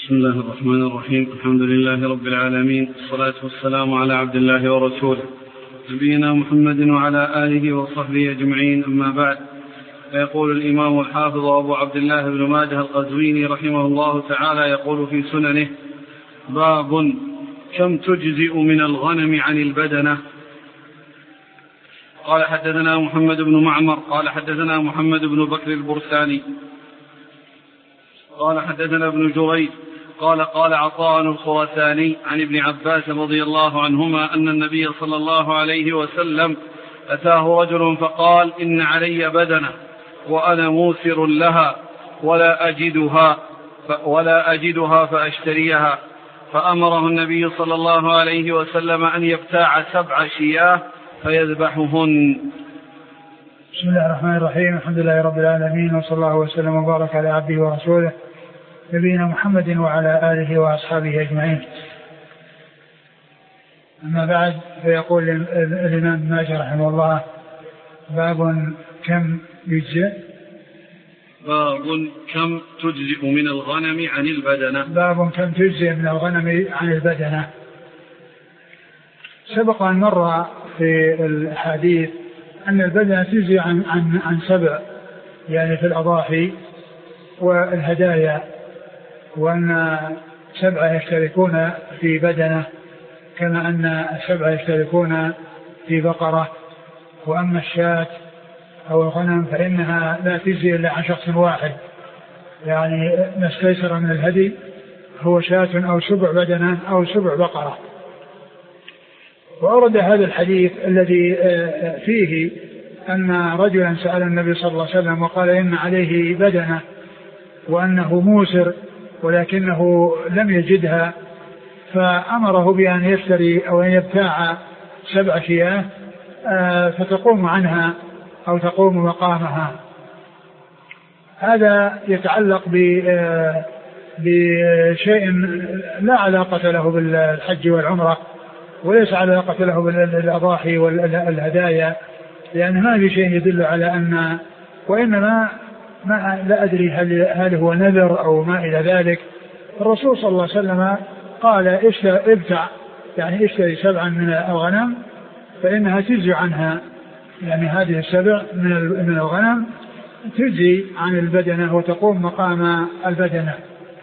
بسم الله الرحمن الرحيم. الحمد لله رب العالمين، والصلاة والسلام على عبد الله ورسوله نبينا محمد وعلى آله وصحبه أجمعين، أما بعد. فيقول الإمام الحافظ أبو عبد الله بن ماجه القزويني رحمه الله تعالى يقول في سننه: باب كم تجزئ من الغنم عن البدنة. قال حدثنا محمد بن معمر قال حدثنا محمد بن بكر البرساني قال حدثنا ابن جريج قال عطاء الخرساني عن ابن عباس رضي الله عنهما أن النبي صلى الله عليه وسلم أتاه رجل فقال: إن علي بدنة وأنا موسر لها ولا أجدها فأشتريها، فأمره النبي صلى الله عليه وسلم أن يبتاع 7 شياه فيذبحهن. بسم الله الرحمن الرحيم. الحمد لله رب العالمين، وصلى الله وسلم وبارك على عبده ورسوله نبينا محمد وعلى آله وأصحابه أجمعين. أما بعد، فيقول الإمام ابن ماجه رحمه الله: باب كم يجزئ. باب كم تجزئ من الغنم عن البدنة. باب كم تجزئ من الغنم عن البدنة. سبق أن مر في الحديث أن البدنة تجزئ عن 7، يعني في الأضاحي والهدايا، وأن 7 يشتركون في بدنة، كما أن 7 يشتركون في بقرة. وأما الشاة أو الغنم فإنها لا تجزي إلا عن شخص واحد، يعني ما استيسر من الهدي هو شاة أو 7 بدنة أو 7 بقرة. وأورد هذا الحديث الذي فيه أن رجلا سأل النبي صلى الله عليه وسلم وقال: إن عليه بدنة وأنه موسر ولكنه لم يجدها، فأمره بأن يشتري أو أن يبتاع 7 شياه فتقوم عنها أو تقوم مقامها. هذا يتعلق بشيء لا علاقة له بالحج والعمرة، وليس علاقة له بالأضاحي والهدايا، لأن ما في شيء يدل على أن، وإنما ما لا أدري هل هو نذر أو ما إلى ذلك. الرسول صلى الله عليه وسلم قال: ابتع، يعني اشتري 7 من الغنم فإنها تجزي عنها، يعني هذه 7 من الغنم تجزي عن البدنة وتقوم مقام البدنة.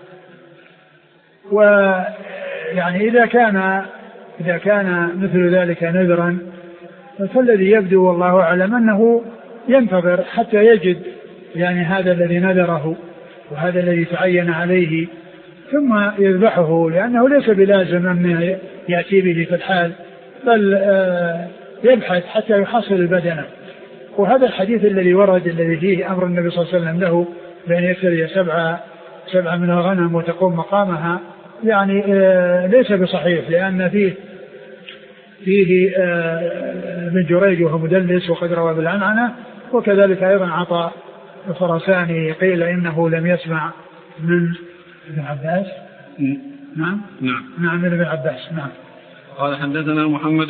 ويعني إذا كان مثل ذلك نذرا، فالذي يبدو والله أعلم أنه ينتظر حتى يجد يعني هذا الذي نذره وهذا الذي تعين عليه ثم يذبحه، لأنه ليس بلازم أن يأتي به في الحال، بل يبحث حتى يحصل البدنة. وهذا الحديث الذي ورد الذي فيه أمر النبي صلى الله عليه وسلم له بأن يشتري 7 من الغنم وتقوم مقامها، يعني ليس بصحيح، لأن فيه ابن جريج وهو مدلس وقد روى بالعنعنة، وكذلك أيضا عطاء الخرساني قيل إنه لم يسمع من ابن عباس. نعم من ابن عباس. نعم. قال حدثنا محمد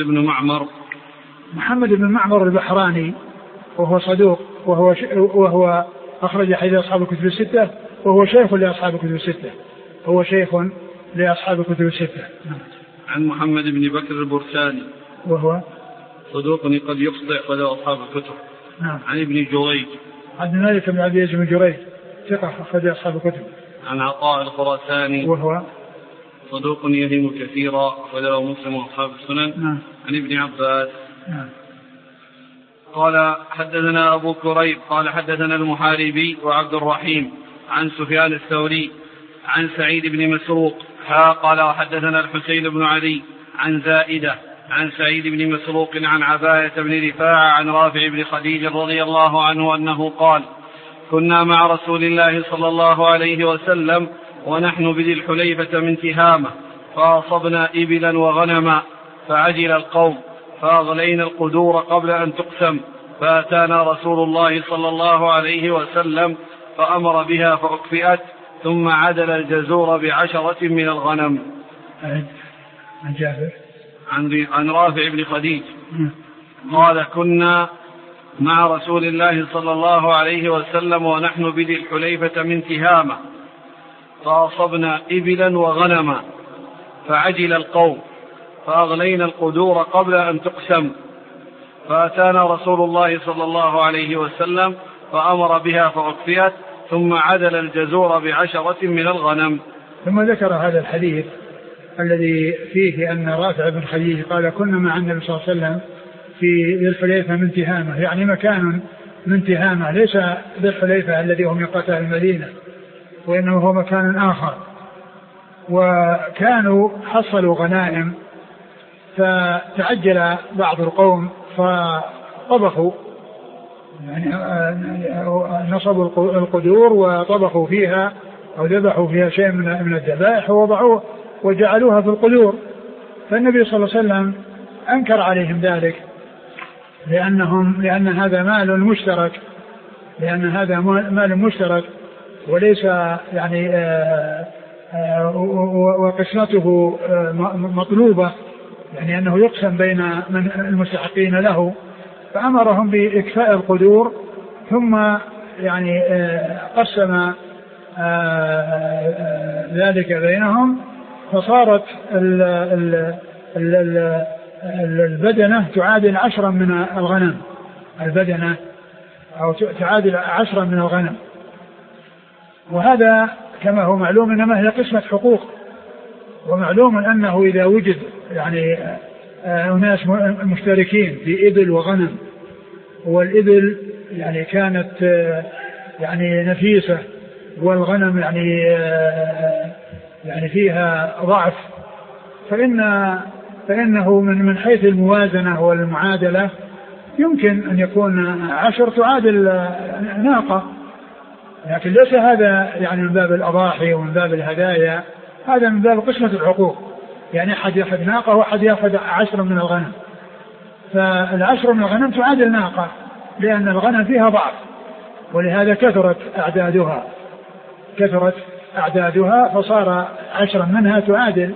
بن معمر البحراني، وهو صدوق، وهو أخرج حديث أصحاب الكتب الستة، وهو شيخ لأصحاب الكتب الستة. نعم. عن محمد بن بكر البرساني، وهو صدوق قد يخطئ قد أصحاب الكتب. نعم. عن ابن جريج، عبد الملك بن عبد العزيز بن جريج ثقة أخرج أصحاب الكتب. عن عطاء الخرساني، وهو صدوق يهم كثيرا وله مسلم وأصحاب السنن. نعم. عن ابن عباس. نعم. قال حدثنا أبو كريب قال حدثنا المحاربي وعبد الرحيم عن سفيان الثوري عن سعيد بن مسروق قال وحدثنا الحسين بن علي عن زائدة عن سعيد بن مسروق عن عباية بن رفاعة عن رافع بن خديج رضي الله عنه أنه قال: كنا مع رسول الله صلى الله عليه وسلم ونحن بذي الحليفة من تهامة، فأصبنا إبلا وغنما، فعجل القوم فأغلينا القدور قبل أن تقسم، فأتانا رسول الله صلى الله عليه وسلم فأمر بها فأكفئت، ثم عدل الجزور ب10 من الغنم. عن جابر عن رافع بن خديج قال: كنا مع رسول الله صلى الله عليه وسلم ونحن بذي الحليفة من تهامة، فأصبنا إبلا وغنما فعجل القوم فأغلينا القدور قبل أن تقسم، فأتانا رسول الله صلى الله عليه وسلم فأمر بها فأكفيت، ثم عدل الجزور ب10 من الغنم. ثم ذكر هذا الحديث الذي فيه أن رافع بن خديج قال كنا مع النبي صلى الله عليه وسلم في ذي الحليفة من تهامة، يعني مكان من تهامة، ليس ذي الحليفة الذي هو ميقات المدينة، وإنه هو مكان آخر. وكانوا حصلوا غنائم فتعجل بعض القوم فطبخوا، يعني نصبوا القدور وطبخوا فيها أو ذبحوا فيها شيء من الذبائح ووضعوه وجعلوها في القدور. فالنبي صلى الله عليه وسلم أنكر عليهم ذلك لأن هذا مال مشترك، وليس يعني وقسمته مطلوبة، يعني أنه يقسم بين المستحقين له. فأمرهم بإكفاء القدور ثم يعني قسم ذلك بينهم، فصارت البدنة تعادل 10 من الغنم، البدنة أو تعادل 10 من الغنم. وهذا كما هو معلوم إنما هي قسمة حقوق، ومعلوم أنه إذا وجد يعني أناس مشتركين في إبل وغنم، والإبل يعني كانت يعني نفيسة، والغنم يعني فيها ضعف، فإنه من حيث الموازنة والمعادلة يمكن أن يكون 10 تعادل ناقة، لكن ليس هذا يعني من باب الأضاحي ومن باب الهدايا، هذا من باب قسمة الحقوق، يعني أحد يأخذ ناقة وأحد يأخذ 10 من الغنم. فال10 من الغنم تعادل ناقة لأن الغنم فيها ضعف، ولهذا كثرت أعدادها فصار 10 منها تعادل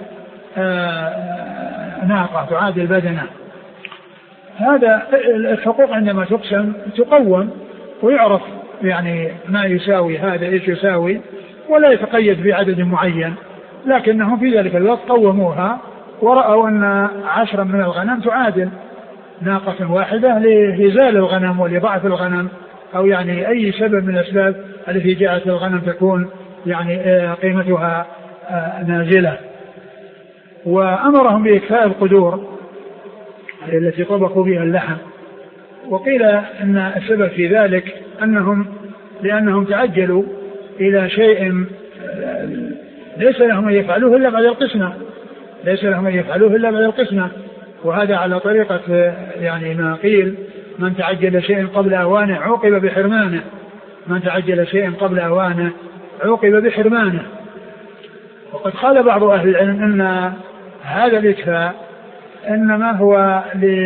ناقة، تعادل بدنة. هذا الحقوق عندما تقسم تقوم ويعرف يعني ما يساوي هذا إيش يساوي، ولا يتقيد بعدد معين، لكنهم في ذلك الوقت قوموها ورأوا أن 10 من الغنم تعادل ناقة واحدة لإزالة الغنم ولضعف الغنم، أو يعني أي سبب من الأسباب التي جاءت الغنم تكون يعني قيمتها نازلة. وأمرهم بإكفاء القدور التي طبخوا بها اللحم. وقيل أن السبب في ذلك لأنهم تعجلوا إلى شيء ليس لهم أن يفعلوه إلا بعد القسمة، وهذا على طريقة يعني ما قيل من تعجل شيء قبل أوانه عوقب بحرمانه. وقد قال بعض أهل العلم أن هذا الإكفاء إنما هو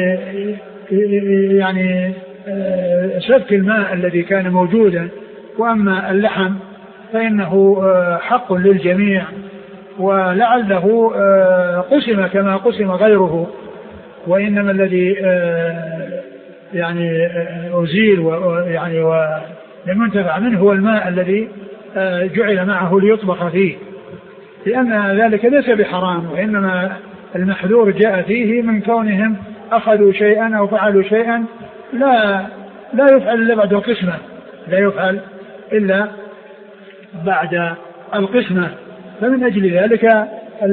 يعني سفك الماء الذي كان موجودا، وأما اللحم فإنه حق للجميع، ولعله قسم كما قسم غيره، وإنما الذي يعني أزيل ويعني ولم ينتفع منه هو الماء الذي جعل معه ليطبخ فيه، لأن ذلك ليس بحرام، وإنما المحذور جاء فيه من كونهم أخذوا شيئا أو فعلوا شيئا لا يفعل إلا بعد القسمة، فمن أجل ذلك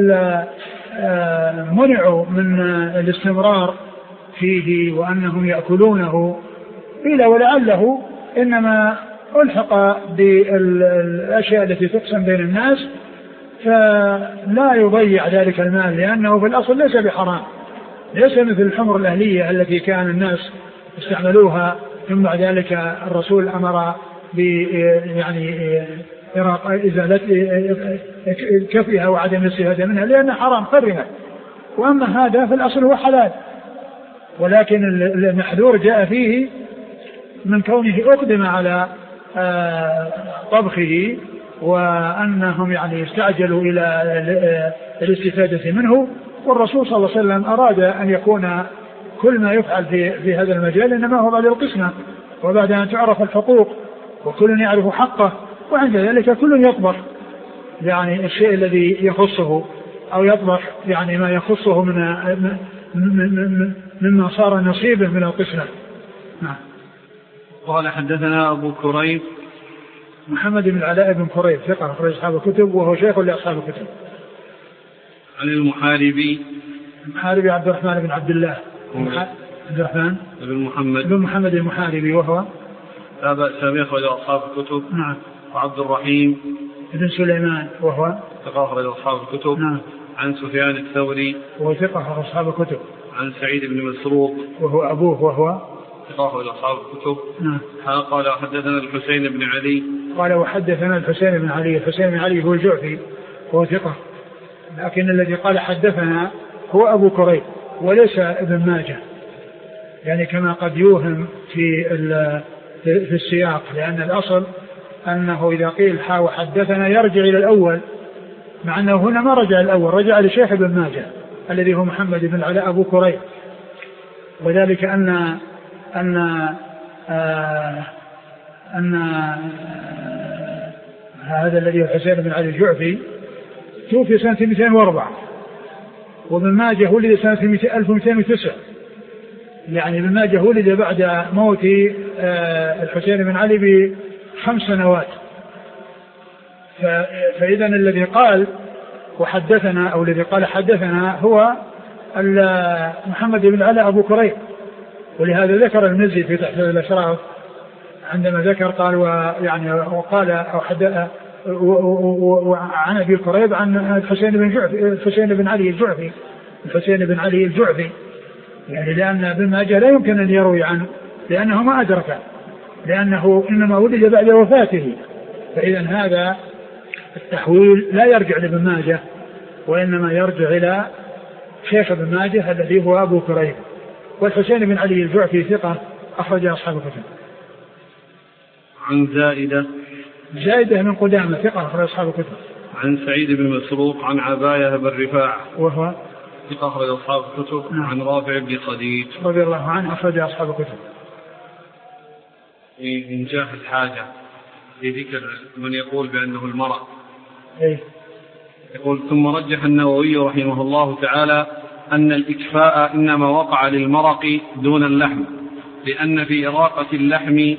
منعوا من الاستمرار فيه وأنهم يأكلونه. قيل ولعله إنما ألحق بالأشياء التي تقسم بين الناس فلا يضيع ذلك المال، لأنه في الأصل ليس بحرام، ليس مثل الحمر الأهلية التي كان الناس استعملوها، ثم بعد ذلك الرسول أمر يعني إزالة كفها وعدم الاستفادة منها لأن حرام حرمت. وأما هذا في الأصل هو حلال، ولكن المحذور جاء فيه من كونه أقدم على طبخه، وأنهم يعني استعجلوا إلى الاستفادة منه. والرسول صلى الله عليه وسلم أراد أن يكون كل ما يفعل في هذا المجال إنما هو بعد القسمة، وبعد أن تعرف الحقوق وكل يعرف حقه، وعند ذلك كل يكبر، يعني الشيء الذي يخصه أو يطبخ يعني ما يخصه مما صار نصيبه من القسمة. نعم. قال حدثنا أبو كريب محمد بن العلاء بن كريب ثقة أخرج أصحاب الكتب وهو شيخ لأصحاب الكتب. عن المحاربي عبد الرحمن بن عبد الله عبد الرحمن بن محمد المحاربي وهو لا بأس به أخرج أصحاب الكتب. نعم. وعبد الرحيم بن سليمان وهو ثقة أخرج أصحاب الكتب. نعم. عن سفيان الثوري وهو ثقة أخرج أصحاب الكتب. عن سعيد بن مسروق وهو أبوه وهو ثقة أخرج أصحاب الكتب. نعم. قال حدثنا الحسين بن علي قال وحدثنا الحسين بن علي هو الجعفي وهو ثقة، لكن الذي قال حدثنا هو أبو كريب وليس ابن ماجه، يعني كما قد يوهم في السياق، لأن الأصل أنه إذا قيل حدثنا يرجع إلى الأول، مع أنه هنا ما رجع الأول، رجع لشيخ ابن ماجه الذي هو محمد بن العلاء أبو كريب، وذلك أن هذا الذي هو حسين بن علي الجعفي توفي سنة 204، وابن ماجه ولد سنة 1209، يعني ابن ماجه ولد بعد موت الحسين بن علي ب5 سنوات. فإذا الذي قال وحدثنا أو الذي قال حدثنا هو محمد بن العلاء أبو كريب، ولهذا ذكر المزي في تحفة الأشراف عندما ذكر قال ويعني وقال أو حدث وعن أبي كريب عن الحسين بن علي الجعفي، يعني لأن ابن ماجه لا يمكن أن يروي عنه لأنه ما أدركه، لأنه إنما ولد بعد وفاته، فإذا هذا التحويل لا يرجع لابن ماجه وإنما يرجع إلى شيخ ابن ماجه الذي هو أبو كريب. والحسين بن علي الجعفي ثقة أخرج أصحاب الكتب. عن زائدة من قدامة ثقة أخرج أصحاب الكتب. عن سعيد بن مسروق عن عباية بن رفاعة وهو ثقة أخرج أصحاب الكتب. عن رافع بن خديج رضي الله عنه أخرج أصحاب الكتب. إن جاء الحاجة في ذكر من يقول بأنه المرأة يقول ثم رجح النووي رحمه الله تعالى أن الإكفاء إنما وقع للمرق دون اللحم، لأن في إراقة اللحم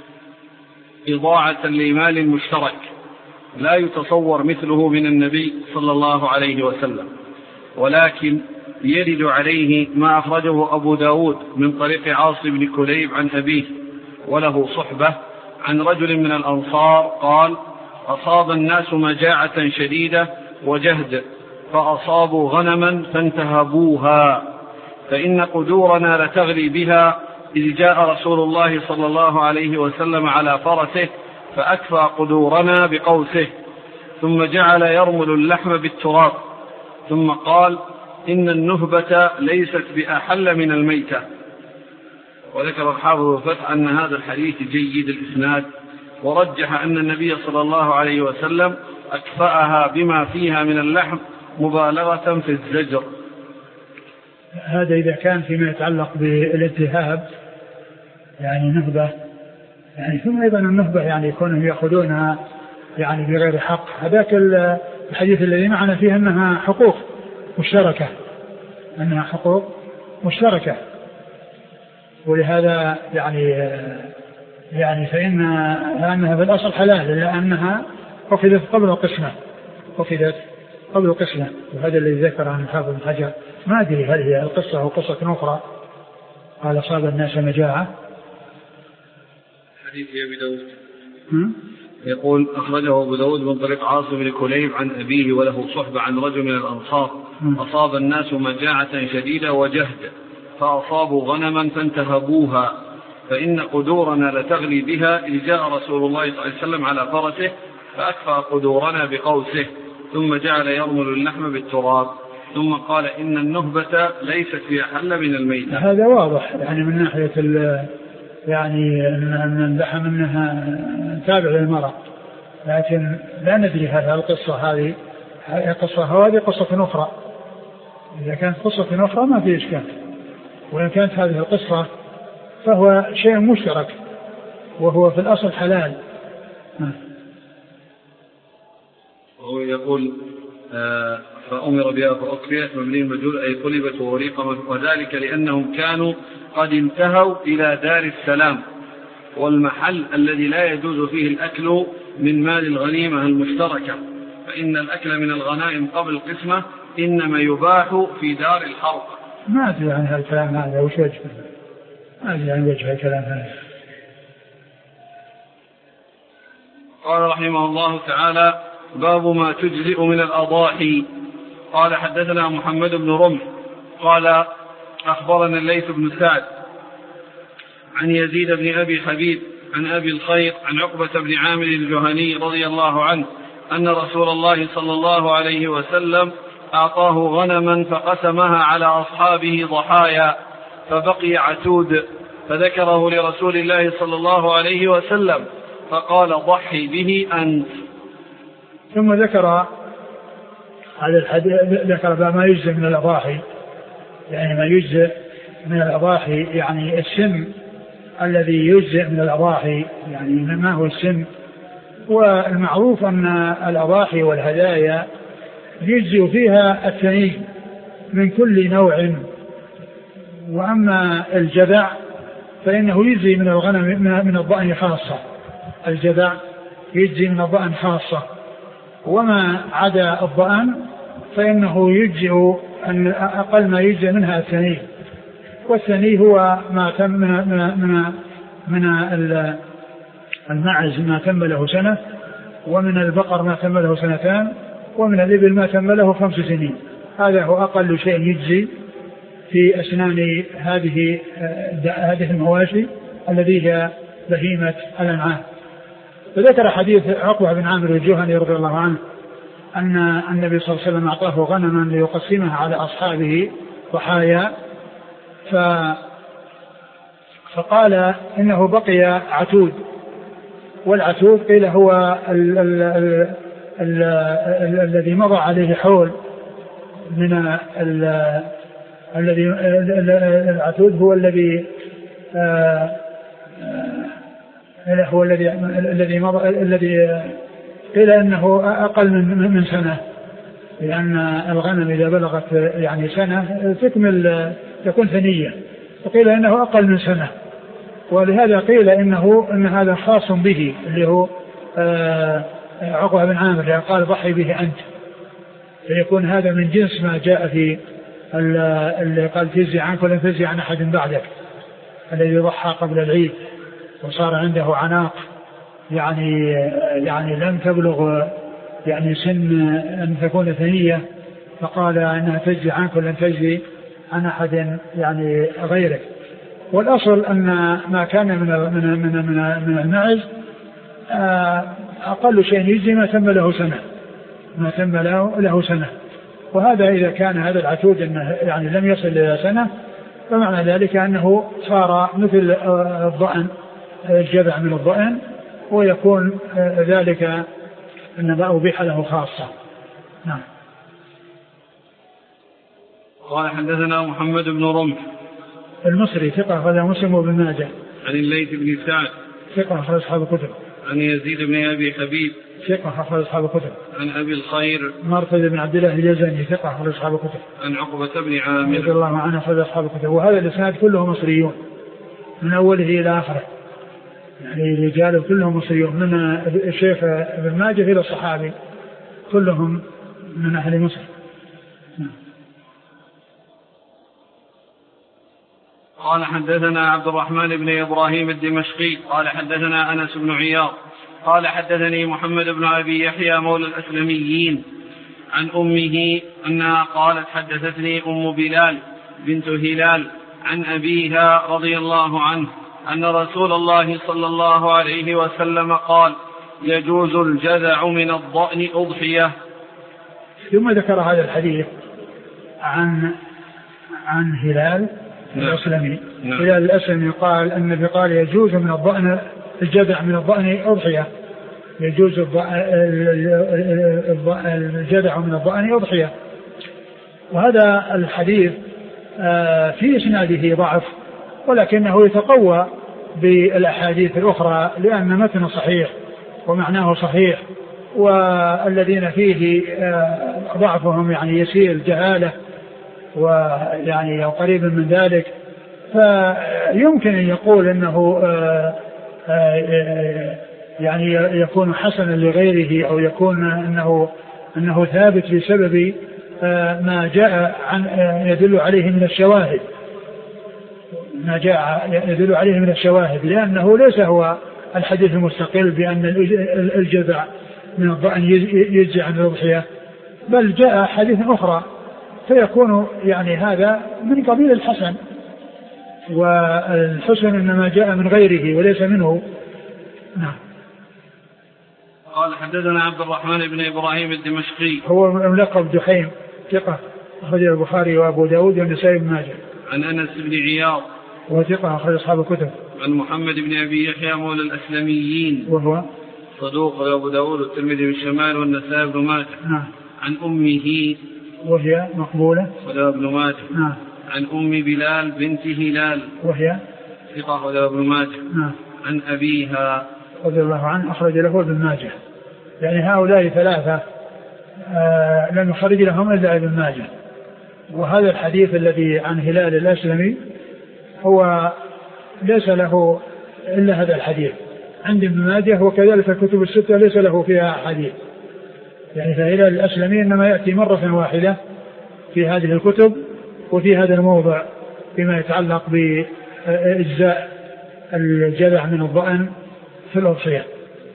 إضاعة لمال مشترك لا يتصور مثله من النبي صلى الله عليه وسلم، ولكن يرد عليه ما أخرجه أبو داود من طريق عاصم بن كليب عن أبيه وله صحبة عن رجل من الأنصار قال أصاب الناس مجاعة شديدة وجهد فأصابوا غنما فانتهبوها، فإن قدورنا لتغلي بها، إذ جاء رسول الله صلى الله عليه وسلم على فرسه فأكفى قدورنا بقوسه، ثم جعل يرمل اللحم بالتراب، ثم قال إن النهبة ليست بأحل من الميتة. وذكر الحافظ الفتح أن هذا الحديث جيد الإسناد، ورجح أن النبي صلى الله عليه وسلم أكفأها بما فيها من اللحم مبالغة في الزجر. هذا إذا كان فيما يتعلق بالالتهاب يعني نهبة، يعني ثم أيضا النهبة يعني يكونوا يأخذونها يعني بغير حق، هذاك الحديث الذي معنا فيه أنها حقوق مشتركة، ولهذا يعني فإنها في الأصل حلال لأنها أخذت قبل القسمة، وهذا الذي ذكر عن الحافظ بن حجر. ما أدري هل هي القصة أو قصة أخرى قال أصاب الناس مجاعة. حديث أبي داود يقول أخرجه أبو داود من طريق عاصم بن كليب عن أبيه وله صحبة عن رجل من الأنصار أصاب الناس مجاعة شديدة وجهد فأصابوا غنما فانتهبوها، فإن قدورنا لتغلي بها، إذ جاء رسول الله صلى الله عليه وسلم على فرسه فأكفى قدورنا بقوسه، ثم جعل يرمل اللحم بالتراب، ثم قال إن النهبة ليست في أحل من الميتة. هذا واضح يعني من ناحية يعني أن اللحم أنها تابع للمرأة، لكن لا ندري هل القصة هذه قصة أخرى. إذا كانت قصة أخرى ما في إشكال، وإن كانت هذه القصة فهو شيء مشترك وهو في الأصل حلال. وهو يقول فأمر بها فأكفئت مبني المجهول أي قلبت ووريق، وذلك لأنهم كانوا قد انتهوا إلى دار السلام والمحل الذي لا يجوز فيه الأكل من مال الغنيمة المشتركة، فإن الأكل من الغنائم قبل القسمة إنما يباح في دار الحرب. ما أدري عن هالكلام هذا وش وجهه، ما أدري عن وجه الكلام هذا. قال رحمه الله تعالى: باب ما تجزئ من الأضاحي. قال حدثنا محمد بن رمح قال أخبرنا الليث بن سعد عن يزيد بن أبي حبيب عن أبي الخير عن عقبة بن عامر الجهني رضي الله عنه أن رسول الله صلى الله عليه وسلم أعطاه غنما فقسمها على أصحابه ضحايا فبقي عتود، فذكره لرسول الله صلى الله عليه وسلم فقال: ضحي به أنت. ثم ذكر هذا الحديث، ذكر ما يجزئ من الأضاحي، يعني ما يجزئ من الأضاحي يعني السم الذي يجزئ من الأضاحي، يعني ما هو السم. والمعروف أن الأضاحي والهدايا يجزئ فيها الثني من كل نوع، وأما الجذع فإنه يجزئ من الغنم من الضأن خاصة، الجذع يجزئ من الضأن خاصة، وما عدا الضأن فإنه يجزئ أن أقل ما يجزئ منها الثني، والثني هو ما تم من المعز ما تم له سنة، ومن البقر ما تم له سنتان، ومن الإبل ما تم له 5 سنين. هذا هو أقل شيء يجزي في أسنان هذه المواشي الذي هي بهيمة الأنعام. فذكر حديث عقبة بن عامر الجهني رضي الله عنه أن النبي صلى الله عليه وسلم أعطاه غنما ليقسمها على أصحابه ضحايا، فقال إنه بقي عتود، والعتود قيل هو الذي مضى عليه حول من العتود هو الذي قيل انه اقل من سنة، لان الغنم اذا بلغت يعني سنة تكمل تكون ثنية، وقيل انه اقل من سنة، ولهذا قيل ان هذا خاص به اللي هو عقبة بن عامر قال: ضحي به أنت، فيكون هذا من جنس ما جاء في اللي قال: تجزي عنك ولن تجزي عن أحد بعدك، الذي ضحى قبل العيد وصار عنده عناق يعني لم تبلغ يعني سن أن تكون ثنية، فقال إنها تجزي عنك ولن تجزي عن أحد يعني غيرك. والأصل أن ما كان من المعز أقل شيء يجزي ما تم له سنة، وهذا إذا كان هذا العتود أنه يعني لم يصل إلى سنة، فمعنى ذلك أنه صار مثل الضأن، الجذع من الضأن، ويكون ذلك أنما أبيح له خاصة. نعم. قال حدثنا محمد بن رمح المصري ثقة أخرج مسلم وابن ماجه. عن الليث بن سعد ثقة أخرج أصحاب الكتب. عن يزيد بن أبي حبيب ثقة أخرج أصحاب الكتب. عن أبي الخير مرثد بن عبد الله الجزني ثقة أخرج أصحاب الكتب. عن عقبة بن عامر رضي الله عنه أخرج أصحاب الكتب. وهذا الإسناد كله مصريون من أوله إلى آخره، يعني رجاله كلهم مصريون، من الشيخ ابن ماجه إلى الصحابي كلهم من أهل مصر. قال حدثنا عبد الرحمن بن إبراهيم الدمشقي قال حدثنا أنس بن عياض قال حدثني محمد بن أبي يحيى مولى الأسلميين عن أمه أنها قالت: حدثتني أم بلال بنت هلال عن أبيها رضي الله عنه أن رسول الله صلى الله عليه وسلم قال: يجوز الجذع من الضأن أضحية. ثم ذكر هذا الحديث عن هلال الأسلمي. هلال الأسلمي قال النبي قال: يجوز من الضأن الجذع من الضأن أضحية، يجوز الجذع من الضأن أضحية. وهذا الحديث في إسناده ضعف، ولكنه يتقوى بالأحاديث الأخرى، لأن متن صحيح ومعناه صحيح، والذين فيه ضعفهم يعني يسير جهالة ويعني قريب من ذلك، فيمكن أن يقول أنه يعني يكون حسنا لغيره، أو يكون أنه ثابت بسبب ما جاء عن يدل عليه من الشواهد، ما جاء يدل عليه من الشواهد، لأنه ليس هو الحديث المستقل بأن الجذع من الضأن يجزي عن الأضحية، بل جاء حديث أخرى، فيكون يعني هذا من قبيل الحسن، والحسن إنما جاء من غيره وليس منه. نعم. قال حدثنا عبد الرحمن بن إبراهيم الدمشقي، هو ملقب دحيم، ثقة، أخرج البخاري وأبو داود والنسائي بن ماجه. عن أنس بن عياض وثقة، أخرج أصحاب الكتب. عن محمد بن أبي يحيى مولى الأسلميين وهو صدوق أبو داود والترمذي بالشمال والنسائي بن ماجه. نعم. عن أمه وهي مقبولة ولا ابن ماجه. نعم. عن أم بلال بنت هلال وهي ثقة ولا ابن ماجه. نعم. عن أبيها رضي الله عنه، أخرج له ابن ماجه. يعني هؤلاء ثلاثة لم يخرج لهم إلا ابن ماجه. وهذا الحديث الذي عن هلال الأسلمي هو ليس له إلا هذا الحديث عند ابن ماجه، وكذلك الكتب الستة ليس له فيها حديث. يعني فهلال الأسلمي إنما يأتي مرة واحدة في هذه الكتب وفي هذا الموضع فيما يتعلق بإجزاء الجذع من الضأن في الأضحية.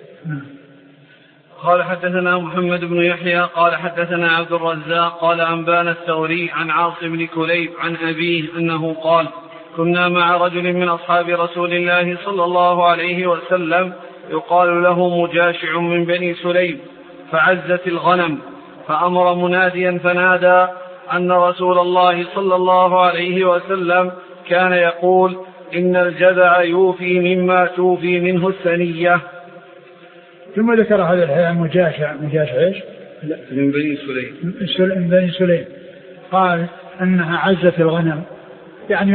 قال حدثنا محمد بن يحيى قال حدثنا عبد الرزاق قال أنبانا الثوري عن عاصم بن كليب عن أبيه أنه قال كنا مع رجل من أصحاب رسول الله صلى الله عليه وسلم يقال له مجاشع من بني سليم، فعزت الغنم، فأمر مناديا فنادى أن رسول الله صلى الله عليه وسلم كان يقول إن الجذع يوفي مما توفي منه الثنية. ثم ذكر هذا الحيوان مجاشع إيش؟ من بني سليم. من بني سليم. قال أنها عزت الغنم، يعني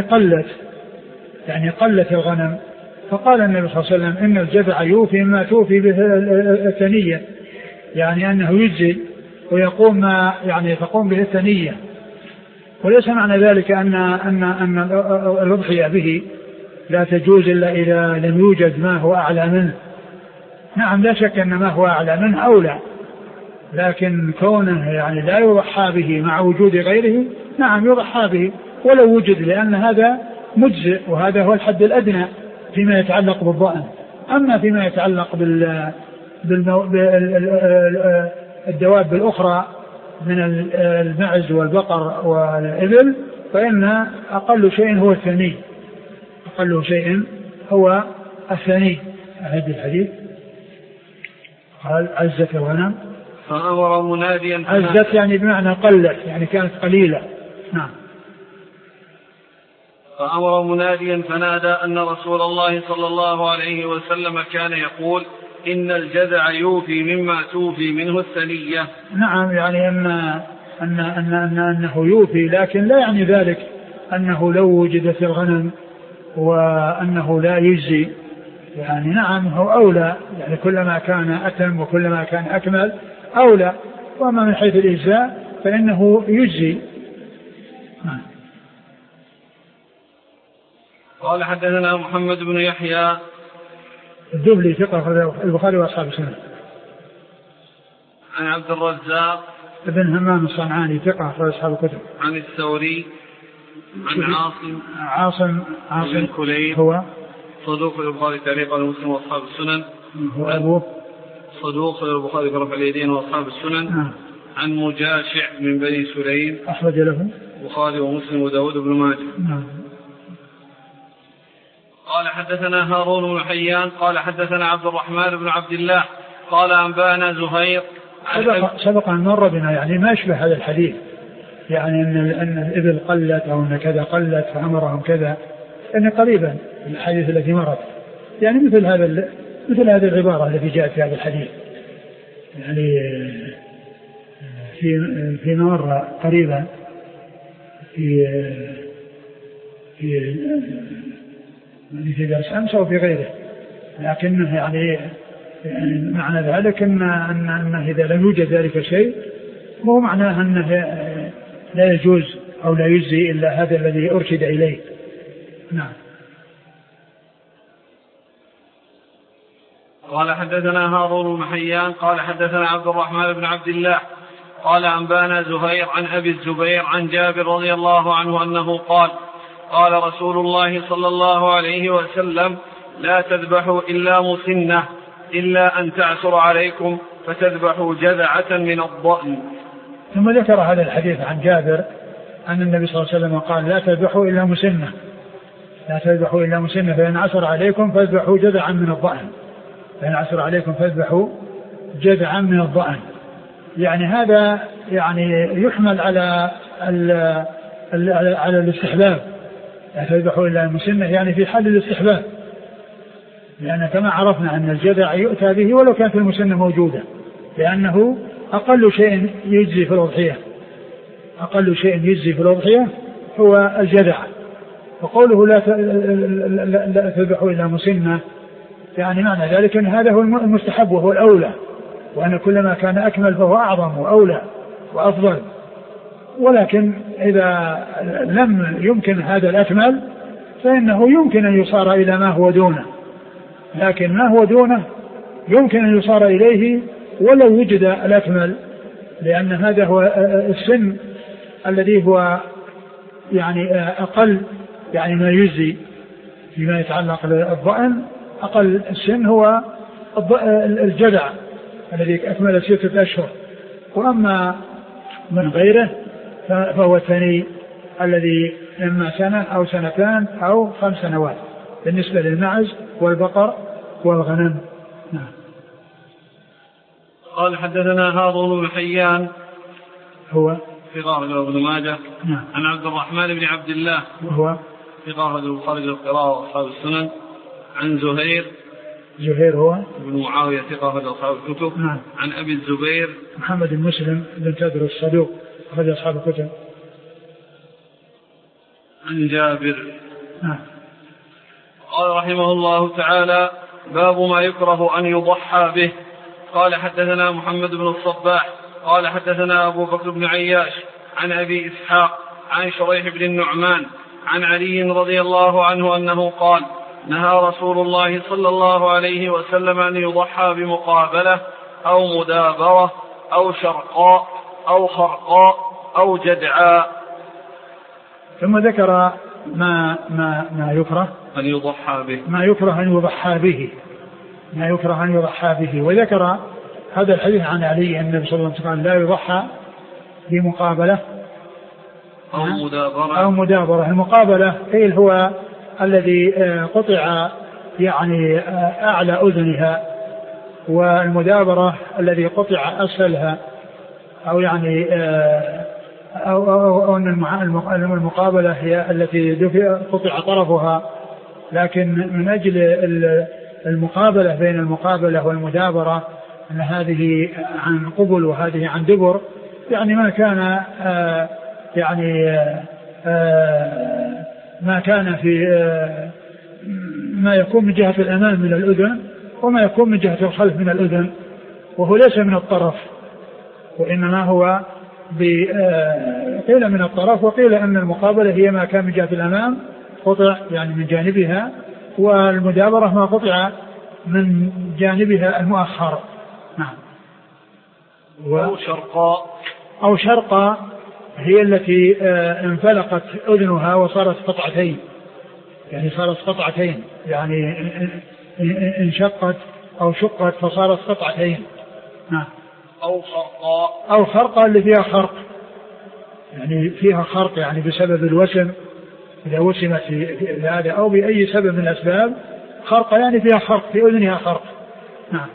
قلت الغنم، فقال النبي صلى الله عليه وسلم إن الجذع يوفي مما توفي به الثنية، يعني أنه يجزي ويقوم ما يعني تقوم به الثنية، وليس معنى ذلك أن الأضحية به لا تجوز إلا إذا لم يوجد ما هو أعلى منه. نعم، لا شك أن ما هو أعلى منه أولى، لكن كونه يعني لا يضحى به مع وجود غيره، نعم يضحى به ولو وجد، لأن هذا مجزئ، وهذا هو الحد الأدنى فيما يتعلق بالضأن. أما فيما يتعلق بالدواب الأخرى من المعز والبقر والإبل، فإن أقل شيء هو الثني، أقل شيء هو الثني. هذا الحديث قال عزت الغنم، فأمر مناديا، عزت يعني بمعنى قلت، يعني كانت قليلة. نعم. فأمر مناديا فنادى أن رسول الله صلى الله عليه وسلم كان يقول إن الجذع يوفي مما توفي منه الثنية. نعم، يعني أنه يوفي، لكن لا يعني ذلك أنه لو وجدت الغنم وأنه لا يجزي. يعني نعم هو أولى، يعني كلما كان أتم وكلما كان أكمل أولى، وأما من حيث الإجزاء فإنه يجزي. قال حدثنا محمد بن يحيى الدبلي ثقة البخاري وأصحاب السنة. عن عبد الرزاق ابن همام الصنعاني ثقة أخرج أصحاب الكتب. عن الثوري عن عاصم بن كليب هو صدوق البخاري تعليق ومسلم وأصحاب السنن. هو أبوه صدوق البخاري في رفع اليدين وأصحاب السنن. عن مجاشع من بني سليم أخرج له البخاري ومسلم وداود بن ماجه. قال حدثنا هارون بن حيان قال حدثنا عبد الرحمن بن عبد الله قال أنبانا زهير. سبق أن مر بنا يعني ما يشبه هذا الحديث، يعني أن الإبل قلت أو أن كذا قلت فأمرهم كذا، يعني قريبا الحديث التي مرت، يعني مثل هذه العبارة التي جاءت في هذا الحديث، يعني في مر قريبا في درس أمس أو في غيره، لكنه يعني يعني معنى ذلك أن إذا لم يوجد ذلك شيء مو معناه أنه لا يجوز أو لا يجزي إلا هذا الذي أرشد إليه. نعم. قال حدثنا هارون بن حيان قال حدثنا عبد الرحمن بن عبد الله قال أنبانا زهير عن أبي الزبير عن جابر رضي الله عنه أنه قال قال رسول الله صلى الله عليه وسلم لا تذبحوا إلا مسنة إلا أن تعسر عليكم فتذبحوا جذعة من الضأن. ثم ذكر هذا الحديث عن جابر أن النبي صلى الله عليه وسلم قال لا تذبحوا إلا مسنة، لا تذبحوا إلا مسنة فإن عسر عليكم فاذبحوا جذعا من الضأن، فإن عسر عليكم فاذبحوا جذعا من الضأن. يعني هذا يعني يحمل على الاستحباب، لا تذبحوا إلا مسنة يعني في حال الاستحباب، لأن كما عرفنا أن الجذع يؤتى به ولو كانت المسنة موجودة، لأنه أقل شيء يجزي في الأضحية، أقل شيء يجزي في الأضحية هو الجذع. وقوله لا تذبحوا إلا مسنة يعني معنى ذلك أن هذا هو المستحب وهو الأولى، وأن كلما كان أكمل فهو أعظم وأولى وأفضل. ولكن إذا لم يمكن هذا الأكمل فإنه يمكن أن يصار إلى ما هو دونه، لكن ما هو دونه يمكن أن يصار إليه ولو وجد الأكمل، لأن هذا هو السن الذي هو يعني أقل يعني ما يجزي فيما يتعلق بالضأن. أقل السن هو الجذع الذي أكمل 6 أشهر، وأما من غيره فهو الثاني الذي إما سنة أو سنتان أو 5 سنوات بالنسبة للمعز والبقر والغنم. نعم. قال حدثنا هارون بن حيان هو ثقة له ابن ماجه. نعم. عن عبد الرحمن بن عبد الله وهو ثقة له خارج القراءة وأصحاب السنن. عن زهير هو بن معاوية ثقة له أصحاب الكتب. نعم. عن أبي الزبير محمد بن مسلم بن تدرس الصدوق أخرج أصحاب الكتب. عن جابر. نعم. قال رحمه الله تعالى باب ما يكره أن يضحى به. قال حدثنا محمد بن الصباح قال حدثنا أبو بكر بن عياش عن أبي إسحاق عن شريح بن النعمان عن علي رضي الله عنه أنه قال نهى رسول الله صلى الله عليه وسلم أن يضحى بمقابلة أو مدابرة أو شرقاء أو خرقاء أو جدعاء. ثم ذكر ما يكره أن يضحى به، ما يكره أن يضحى به، ما يكره أن يضحى به. وذكر هذا الحديث عن علي أن النبي صلى الله عليه وسلم لا يضحى بمقابلة أو مدابرة. المقابلة قيل هو الذي قطع يعني أعلى أذنها، والمدابرة الذي قطع أسفلها، أو يعني أو أن المقابلة هي التي قطع طرفها. لكن من أجل المقابلة بين المقابلة والمدابرة أن هذه عن قبل وهذه عن دبر، يعني ما كان ما كان في ما يكون من جهة الأمام من الأذن وما يكون من جهة الخلف من الأذن، وهو ليس من الطرف، وإنما هو قيل من الطرف، وقيل أن المقابلة هي ما كان من جهة الأمام قطع يعني من جانبها، والمدابرة ما قطع من جانبها المؤخر. نعم. أو شرقاء هي التي انفلقت أذنها وصارت قطعتين، يعني صارت قطعتين، يعني انشقت أو شقت فصارت قطعتين. نعم. أو خرقاء اللي فيها خرق، يعني فيها خرق يعني بسبب الوسم، إذا وسمت في هذا أو بأي سبب من الأسباب خرقاء يعني فيها خرق في أذنها خرق. نعم.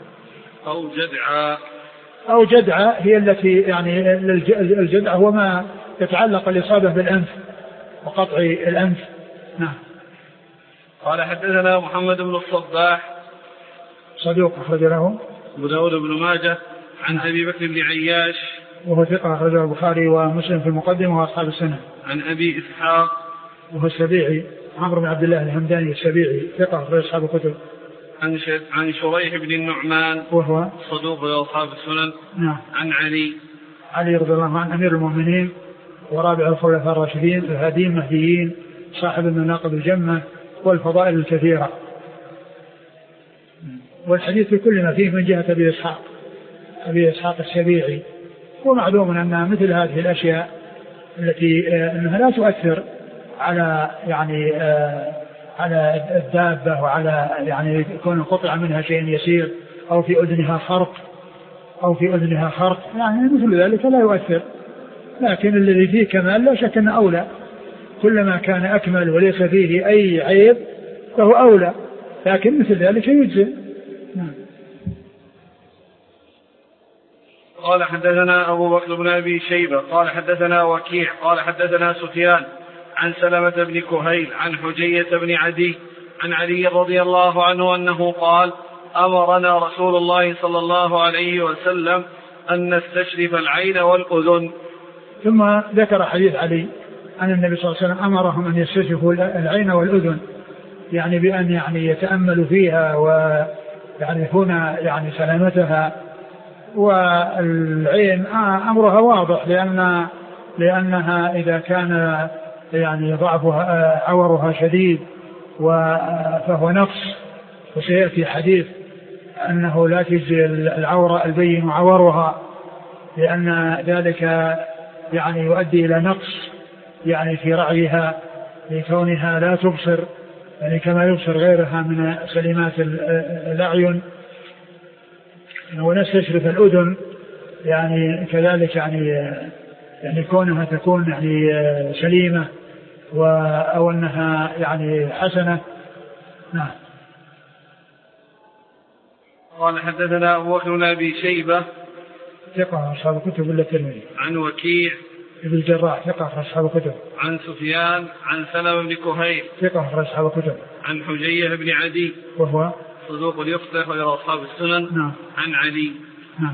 أو جدعاء هي التي يعني الجدع هو ما يتعلق الإصابة بالأنف وقطع الأنف. نعم. قال حدثنا محمد بن الصباح صدوق أخرج له أبو داود بن ماجه عن أبي بكر بن عياش وهو ثقة أخرجه البخاري ومسلم في المقدمة وأصحاب السنة. عن أبي إسحاق وهو السبيعي عمرو بن عبد الله الهمداني السبيعي ثقة أخرج أصحاب الكتب. عن شريح بن النعمان وهو صدوق لأصحاب السنن. نعم. عن علي رضي الله عنه أمير المؤمنين ورابع الخلفاء الراشدين الهاديين المهديين صاحب المناقب الجمة والفضائل الكثيرة. والحديث في كل ما فيه من جهة أبي إسحاق السبيعي. ومعلوم أن مثل هذه الأشياء التي أنها لا تؤثر على على الدابة وعلى يكون قطع منها شيء يسير أو في أذنها خرق مثل ذلك لا يؤثر. لكن الذي فيه كمال لا شك أنه أولى. كلما كان أكمل وليس فيه أي عيب فهو أولى. لكن مثل ذلك يجزئ. قال حدثنا أبو بكر بن أبي شيبة قال حدثنا وكيع قال حدثنا سفيان عن سلمة بن كهيل عن حجية بن عدي عن علي رضي الله عنه أنه قال أمرنا رسول الله صلى الله عليه وسلم أن نستشرف العين والأذن. ثم ذكر حديث علي أن النبي صلى الله عليه وسلم أمرهم أن يستشرفوا العين والأذن بأن يتأملوا فيها ويعرفون سلامتها. والعين أمرها واضح لأنها إذا كان ضعفها عورها شديد فهو نقص. وسيأتي حديث أنه لا تجزي العورة البين عورها لأن ذلك يؤدي إلى نقص في رعيها لكونها لا تبصر كما يبصر غيرها من سليمات الأعين. ونستشرف الأذن كذلك كونها تكون سليمة أو أنها حسنة. نعم. قال حدثنا أبو بكر بن أبي شيبة ثقة أصحاب الكتب إلا الترمذي. عن وكيع ابن الجراح ثقة أصحاب الكتب. عن سفيان عن سلمة بن كهيل ثقة أصحاب الكتب. عن حجية بن عدي وهو صدوق يخطئ إلى أصحاب السنن. نعم. عن علي. نعم.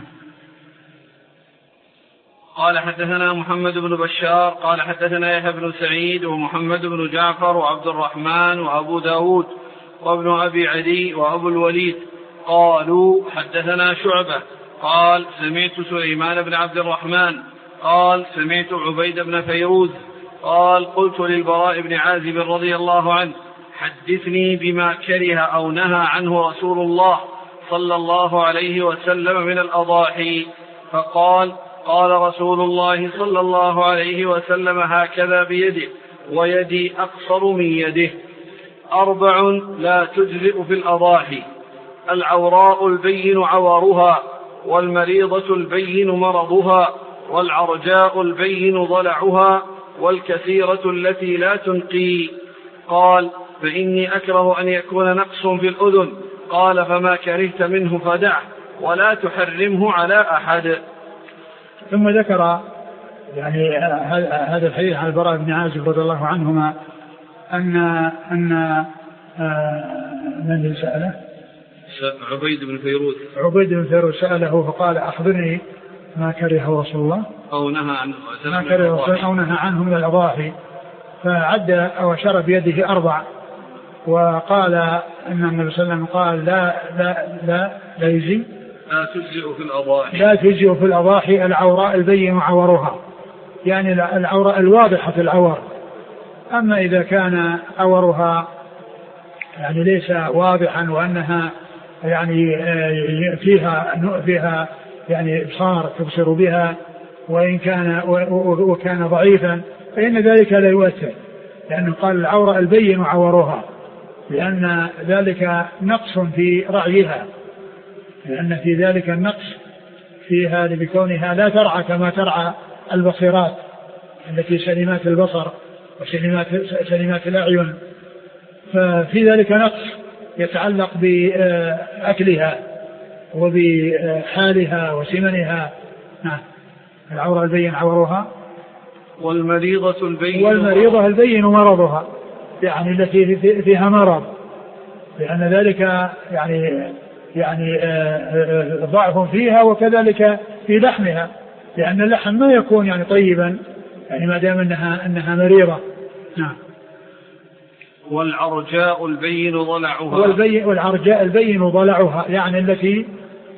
قال حدثنا محمد بن بشار قال حدثنا يحيى بن سعيد ومحمد بن جعفر وعبد الرحمن وأبو داود وابن أبي عدي وأبو الوليد قالوا حدثنا شعبة قال سمعت سليمان بن عبد الرحمن قال سمعت عبيد بن فيروز قال قلت للبراء بن عازب رضي الله عنه حدثني بما كره أو نهى عنه رسول الله صلى الله عليه وسلم من الأضاحي. فقال قال رسول الله صلى الله عليه وسلم هكذا بيده ويدي أقصر من يده 4 لا تجزئ في الأضاحي: العوراء البين عورها، والمريضة البين مرضها، والعرجاء البين ضلعها، والكثيرة التي لا تنقي. قال فإني أكره أن يكون نقص في الأذن. قال فما كرهت منه فدعه ولا تحرمه على أحد. ثم ذكر هذا الحديث عن البراء بن عازب رضي الله عنهما أن من سأله؟ عبيد بن فيروز. عبيد بن فيروز سأله فقال أخبرني ما كره رسول الله أو نهى عنه ما كره أو نهى عنه من الأضاحي. فعد أو شر بيده 4 وقال أن النبي صلى الله عليه وسلم قال لا يجزي لا تجزئ في الأضاحي. لا تجزئ في الأضاحي العوراء البين عورها، العوراء الواضحة في العور. أما إذا كان عورها ليس واضحا وأنها فيها إبصار تبصر بها وكان ضعيفا فإن ذلك لا يؤثر، لأنه قال العورة البين عورها، لأن ذلك نقص في رعيها، لأن في ذلك النقص فيها بكونها لا ترعى كما ترعى البصيرات التي سليمات البصر وسليمات الأعين. ففي ذلك نقص يتعلق بأكلها وبحالها وسمنها. العورة البين عورها، والمريضة البين مرضها، التي فيها مرض، لأن ذلك ضعف فيها، وكذلك في لحمها، لأن اللحم ما يكون طيبا ما دام أنها مريضة. نعم. والعرجاء البين ضلعها. والعرجاء البين ضلعها يعني التي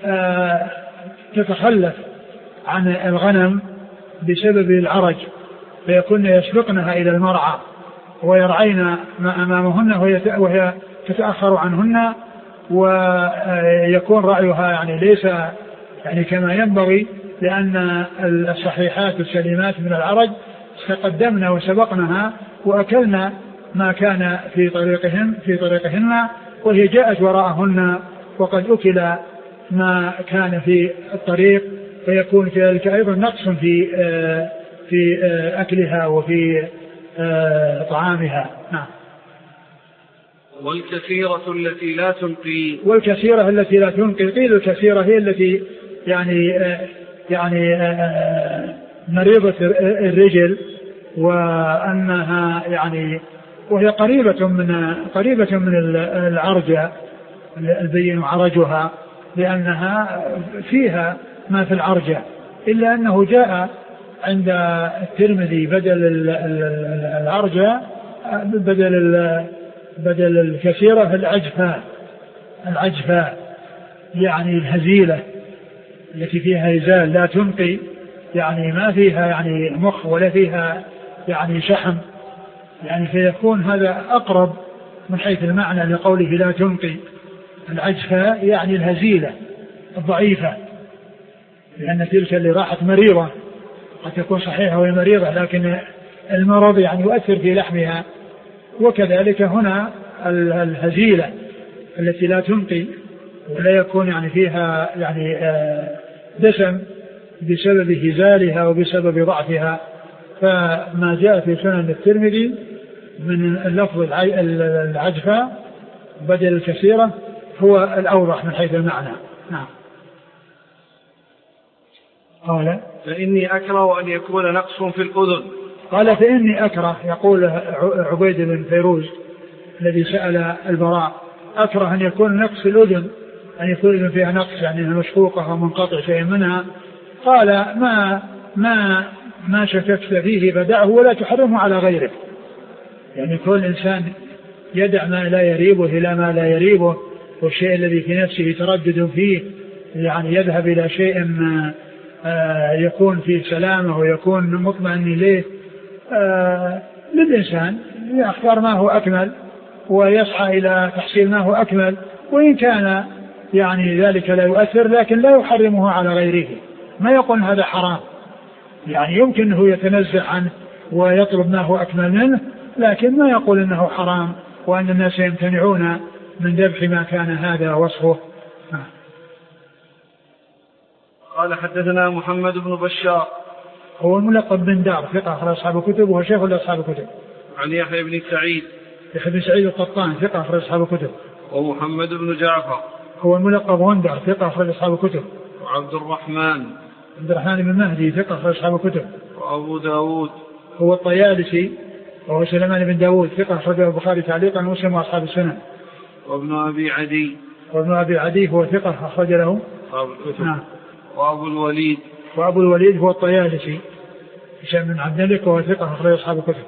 تتخلف عن الغنم بسبب العرج، فيكون يسبقنها إلى المرعى ويرعين ما أمامهن وهي تتأخر عنهن، ويكون رعيها يعني ليس يعني كما ينبغي، لأن الصحيحات السليمات من العرج تقدمنا وسبقناها وأكلنا ما كان في طريقهن، وهي جاءت وراءهن وقد أكل ما كان في الطريق، فيكون في ذلك أيضا نقص في أكلها وفي طعامها. نعم. والكثيرة التي لا تنقي. والكثيرة التي لا تنقي، قيل الكثيرة هي التي يعني مريضة الرجل، وأنها يعني وهي قريبة من العرجة البين عرجها، لأنها فيها ما في العرجة، إلا أنه جاء عند الترمذي بدل العرجة بدل الكثيرة العجفاء يعني الهزيلة التي فيها هزال لا تنقي، يعني ما فيها يعني مخ ولا فيها يعني شحم، يعني فيكون هذا أقرب من حيث المعنى لقوله لا تنقي. العجفاء يعني الهزيلة الضعيفة، لأن تلك اللي راحت مريضة قد تكون صحيحة وهي مريضة، لكن المرض يعني يؤثر في لحمها، وكذلك هنا الهزيلة التي لا تنقي ولا يكون يعني فيها يعني دسم بسبب هزالها وبسبب ضعفها. فما جاء في سنن الترمذي من اللفظ العجفة بدل الكثيرة هو الأوضح من حيث المعنى. نعم. قال فإني أكره أن يكون نقص في الأذن. قال فإني أكره، يقول عبيد بن فيروز الذي سأل البراء، أكره أن يكون نقص في الأذن، أن يكون الأذن فيها نقص يعني مشقوقة ومنقطع شيء منها. قال ما شككت فيه فدعه ولا تحرمه على غيره، يعني كل إنسان يدع ما لا يريبه إلى ما لا يريبه، والشيء الذي في نفسه تردد فيه يعني يذهب إلى شيء يكون فيه سلامه ويكون مطمئن إليه. للإنسان يختار ما هو أكمل ويسعى إلى تحصيل ما هو أكمل، وإن كان يعني ذلك لا يؤثر لكن لا يحرمه على غيره. ما يقول هذا حرام، يعني يمكن أنه يتنزع عنه ويطلب ما هو أكمل منه، لكن ما يقول أنه حرام وأن الناس يمتنعون من ذبح ما كان هذا وصفه. قال حدثنا محمد بن بشار هو الملقب بن دار، ثقة أخرج أصحاب الكتب وهو شيخ لأصحاب الكتب. عن يحيى بن سعيد القطان، ثقة أخرج أصحاب الكتب. ومحمد بن جعفر هو الملقب وندر، ثقة أخرج أصحاب الكتب. وعبد الرحمن بن مهدي، ثقة أخرج أصحاب الكتب. وأبو داود هو الطيالسي وهو سليمان بن داود، ثقة أخرجه البخاري تعليقا ومسلم وأصحاب السنن. وابن أبي عدي هو ثقة أخرج له أصحاب الكتب. نعم. وأبو الوليد هو الطيالسي هشام بن عبد الملك وهو ثقة أخرج أصحاب الكتب.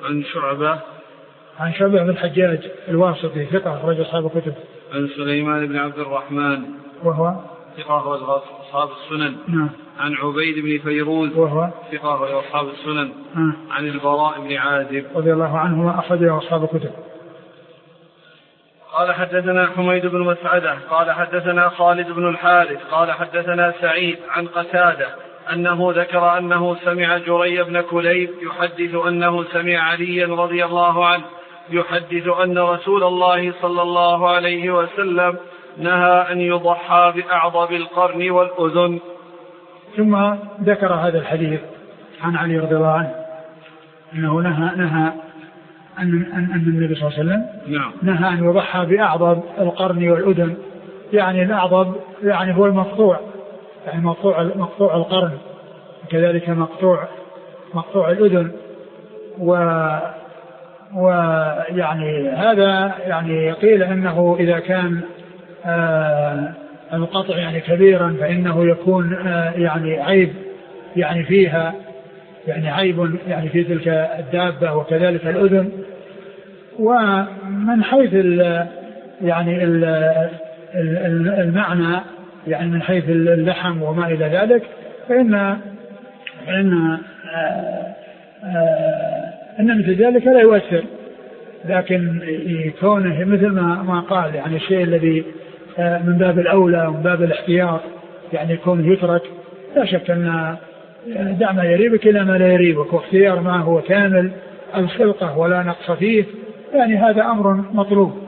عن شعبة بن الحجاج الواسطي، ثقة أخرج أصحاب الكتب. عن سليمان بن عبد الرحمن وهو ثقة أخرج أصحاب السنن. نعم. عن عبيد بن فيروز وهو ثقة أخرج أصحاب السنن. عن البراء بن عازب رضي الله عنهما أخرجه أصحاب الكتب. قال حدثنا حميد بن مسعدة قال حدثنا خالد بن الحارث قال حدثنا سعيد عن قتادة أنه ذكر أنه سمع جري بن كليب يحدث أنه سمع عليا رضي الله عنه يحدث أن رسول الله صلى الله عليه وسلم نهى أن يضحى بأعضب القرن والأذن. ثم ذكر هذا الحديث عن علي رضي الله عنه أنه نهى أن النبي صلى الله عليه وسلم نهى أن يضحى بأعضب القرن والأذن، يعني الأعضب يعني هو المقطوع، يعني مقطوع القرن، كذلك مقطوع الأذن، ويعني هذا يعني قيل أنه إذا كان القطع يعني كبيرا فإنه يكون يعني عيب يعني فيها، يعني عيب يعني في تلك الدابة، وكذلك الأذن. ومن حيث يعني المعنى، يعني من حيث اللحم وما إلى ذلك، فإن مثل ذلك لا يؤثر. لكن كونه مثل ما قال يعني الشيء الذي من باب الأولى ومن باب الاحتياط يعني يكون يترك، لا شك أن دع ما يريبك إلى ما لا يريبك، واختيار ما هو كامل الخلقة ولا نقص فيه، يعني هذا أمر مطلوب.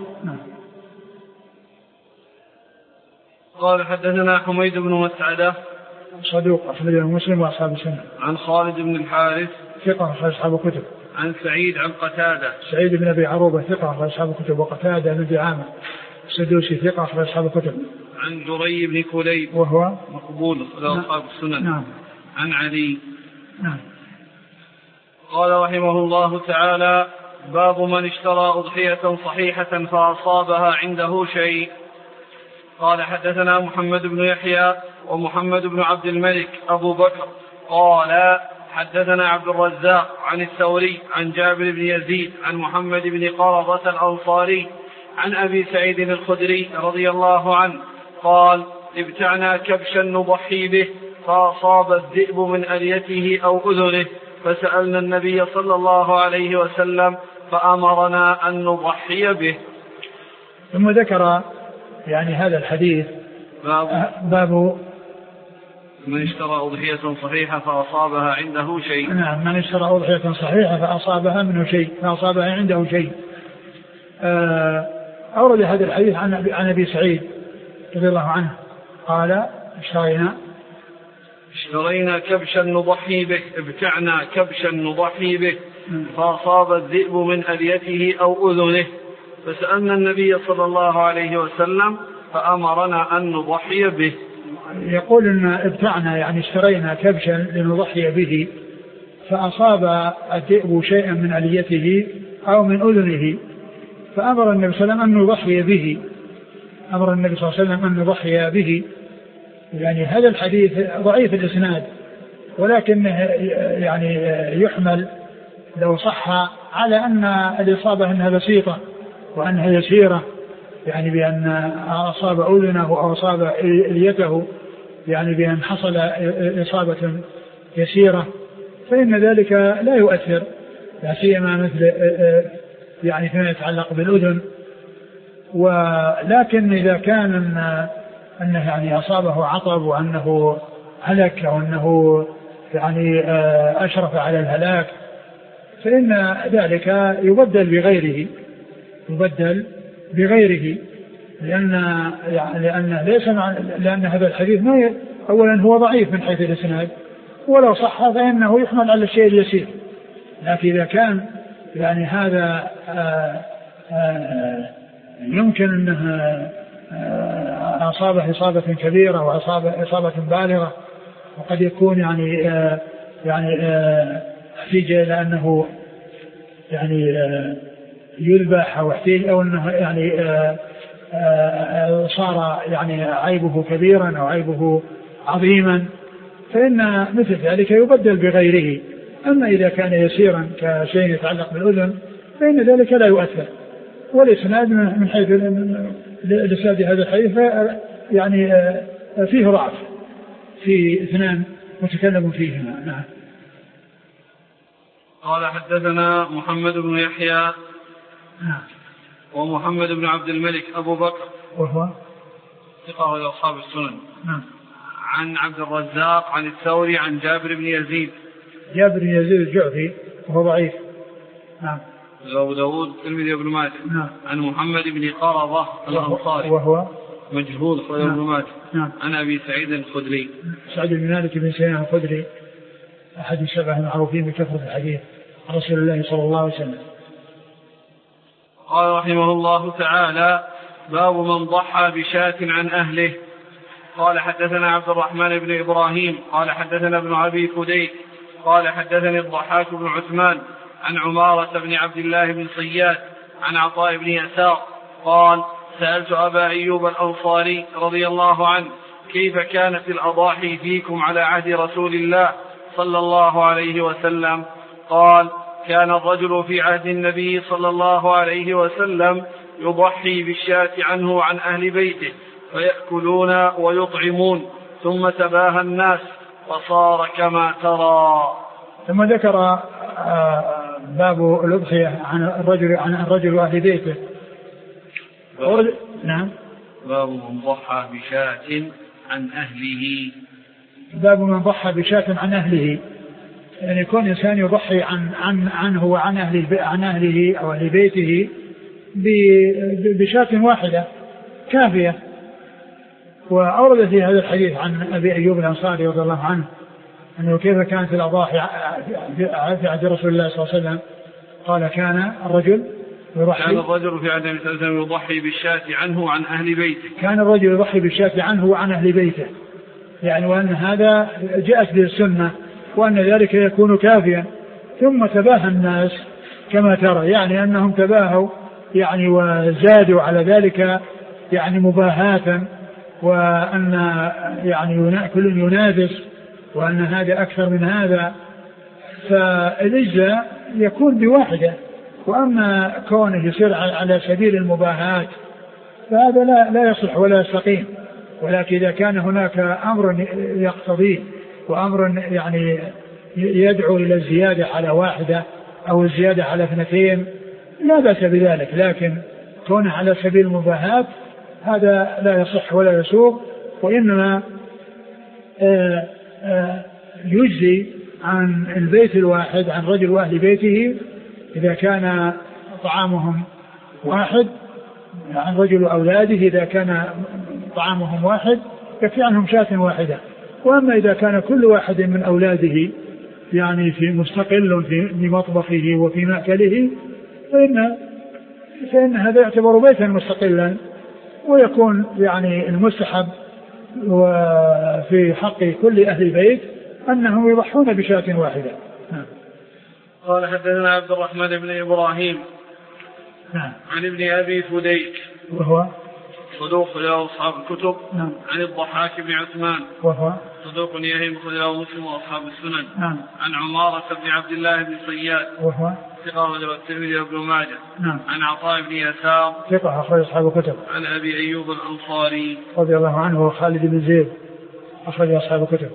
قال حدثنا حميد بن مسعدة صدوق أخرج له مسلم وأصحاب السنة. عن خالد بن الحارث ثقة أخرج أصحاب الكتب. عن سعيد عن قتادة سعيد بن أبي عروبة ثقة أخرج أصحاب الكتب. وقتادة بن دعامة السدوسي ثقة أخرج أصحاب الكتب. عن جري بن كليب وهو مقبول أخرج أصحاب السنن. نعم. عن علي. نعم. قال رحمه الله تعالى: باب من اشترى أضحية صحيحة فأصابها عنده شيء. قال حدثنا محمد بن يحيى ومحمد بن عبد الملك أبو بكر قال حدثنا عبد الرزاق عن الثوري عن جابر بن يزيد عن محمد بن قرظة الأنصاري عن أبي سعيد الخدري رضي الله عنه قال: ابتعنا كبشا نضحي به فأصاب الذئب من أليته أو أذنه فسألنا النبي صلى الله عليه وسلم فأمرنا أن نضحي به. ثم ذكر يعني هذا الحديث باب من اشترى أضحية صحيحة فأصابها عنده شيء. نعم، من اشترى أضحية صحيحة فأصابها عنده شيء. أورد هذا الحديث عن أبي سعيد رضي الله عنه قال: اشترينا كبشا نضحي به، ابتعنا كبشا نضحي به فأصاب الذئب من أليته أو أذنه فسألنا النبي صلى الله عليه وسلم فأمرنا أن نضحي به. يقول إن ابتعنا يعني اشترينا كبشا لنضحي به فأصاب الذئب شيئا من أليته أو من أذنه فأمر النبي صلى الله عليه وسلم أن نضحي به. أمر النبي صلى الله عليه وسلم أن نضحي به. يعني هذا الحديث ضعيف الإسناد، ولكن يعني يحمل لو صح على أن الإصابة أنها بسيطة وأنها يسيرة، يعني بأن أصاب أذنه أو أصاب إليته، يعني بأن حصل إصابة يسيرة، فإن ذلك لا يؤثر، لا سيما مثل يعني فيما يتعلق بالأذن. ولكن إذا كان أنه يعني أصابه عطب وأنه هلك أو أنه يعني أشرف على الهلاك فإن ذلك يبدل بغيره لأن هذا الحديث أولا هو ضعيف من حيث الإسناد، ولو صح فإنه يحمل على الشيء اليسير. لكن إذا كان يعني هذا يمكن أنه أصابه إصابة كبيرة وأصابه إصابة بالغة، وقد يكون يعني احتاج إلى أنه يعني يذبح أو احتاج أو أنه يعني صار يعني عيبه كبيرا أو عيبه عظيما، فإن مثل ذلك يبدل بغيره. أما إذا كان يسيرا كشيء يتعلق بالأذن فإن ذلك لا يؤثر. والإسناد من حيث الإسناد هذا الحديث يعني فيه ضعف، في اثنان متكلم فيهما. نعم. قال حدثنا محمد بن يحيى ومحمد بن عبد الملك أبو بكر وهو ثقة لأصحاب السنن. نعم. عن عبد الرزاق عن الثوري عن جابر بن يزيد الجعفي وهو ضعيف. نعم. أبو داود الترمذي وابن ماجه. نعم. عن محمد بن قرظة الأنصاري وهو مجهول أخرجه ابن ماجه. نعم. عن أبي سعيد الخدري سعد بن مالك بن سنان الخدري أحد السبعة المعروفين بكثرة الحديث عن رسول الله صلى الله عليه وسلم. قال رحمه الله تعالى: باب من ضحى بشاة عن أهله. قال حدثنا عبد الرحمن بن إبراهيم قال حدثنا ابن أبي فديك قال حدثني الضحاك بن عثمان عن عمارة بن عبد الله بن صياد عن عطاء بن يسار قال: سألت أبا أيوب الأنصاري رضي الله عنه كيف كانت الأضاحي فيكم على عهد رسول الله صلى الله عليه وسلم؟ قال: كان الرجل في عهد النبي صلى الله عليه وسلم يضحي بالشاة عنه وعن أهل بيته فيأكلون ويطعمون ثم تباهى الناس وصار كما ترى. ثم ذكر باب الأضحية عن الرجل وأهل بيته. نعم. باب من ضحى بشاة عن أهله. باب من ضحى بشاة عن أهله، يعني يكون إنسان يضحي عنه وعن أهله أو أهل بيته بشاة واحدة كافية. وأورد في هذا الحديث عن أبي أيوب الأنصاري رضي الله عنه أنه كيف كانت الأضاحي في عهد رسول الله صلى الله عليه وسلم. قال كان الرجل في عهد النبي صلى الله عليه وسلم يضحي بالشاة عنه وعن أهل بيته. كان الرجل يضحي بالشاة عنه وعن أهل بيته، يعني وأن هذا جاءت به السنة وأن ذلك يكون كافيا. ثم تباهى الناس كما ترى، يعني أنهم تباهوا يعني وزادوا على ذلك يعني مباهاة، وأن يعني كل ينافس وأن هذا أكثر من هذا، فالإجزاء يكون بواحدة. وأما كونه يصير على سبيل المباهاة فهذا لا يصلح ولا يستقيم. ولكن إذا كان هناك أمر يقتضيه وأمر يعني يدعو إلى الزيادة على واحدة أو الزيادة على اثنتين لا بأس بذلك، لكن كونه على سبيل المباهاة هذا لا يصح ولا يسوق. وإنما يجزي عن البيت الواحد عن رجل وأهل بيته إذا كان طعامهم واحد، عن رجل وأولاده إذا كان طعامهم واحد يكفي عنهم شاة واحدة. وأما إذا كان كل واحد من أولاده يعني في مستقل في مطبخه وفي مأكله فإن هذا يعتبر بيتا مستقلا، ويكون يعني المستحب وفي حق كل أهل البيت أنهم يضحون بشاة واحدة. قال حدثنا عبد الرحمن بن إبراهيم عن ابن أبي فديك وهو صدوق له أصحاب الكتب. عن الضحاك بن عثمان وهو صدوق يهم له مسلم وأصحاب السنن. عن عمارة بن عبد الله بن صياد وهو ثقة أخرجه الترمذي وابن ماجه. عن عطاء بن يسار ثقة أخرج أصحاب الكتب. عن أبي أيوب الأنصاري رضي الله عنه وخالد بن زيد أخرج أصحاب الكتب.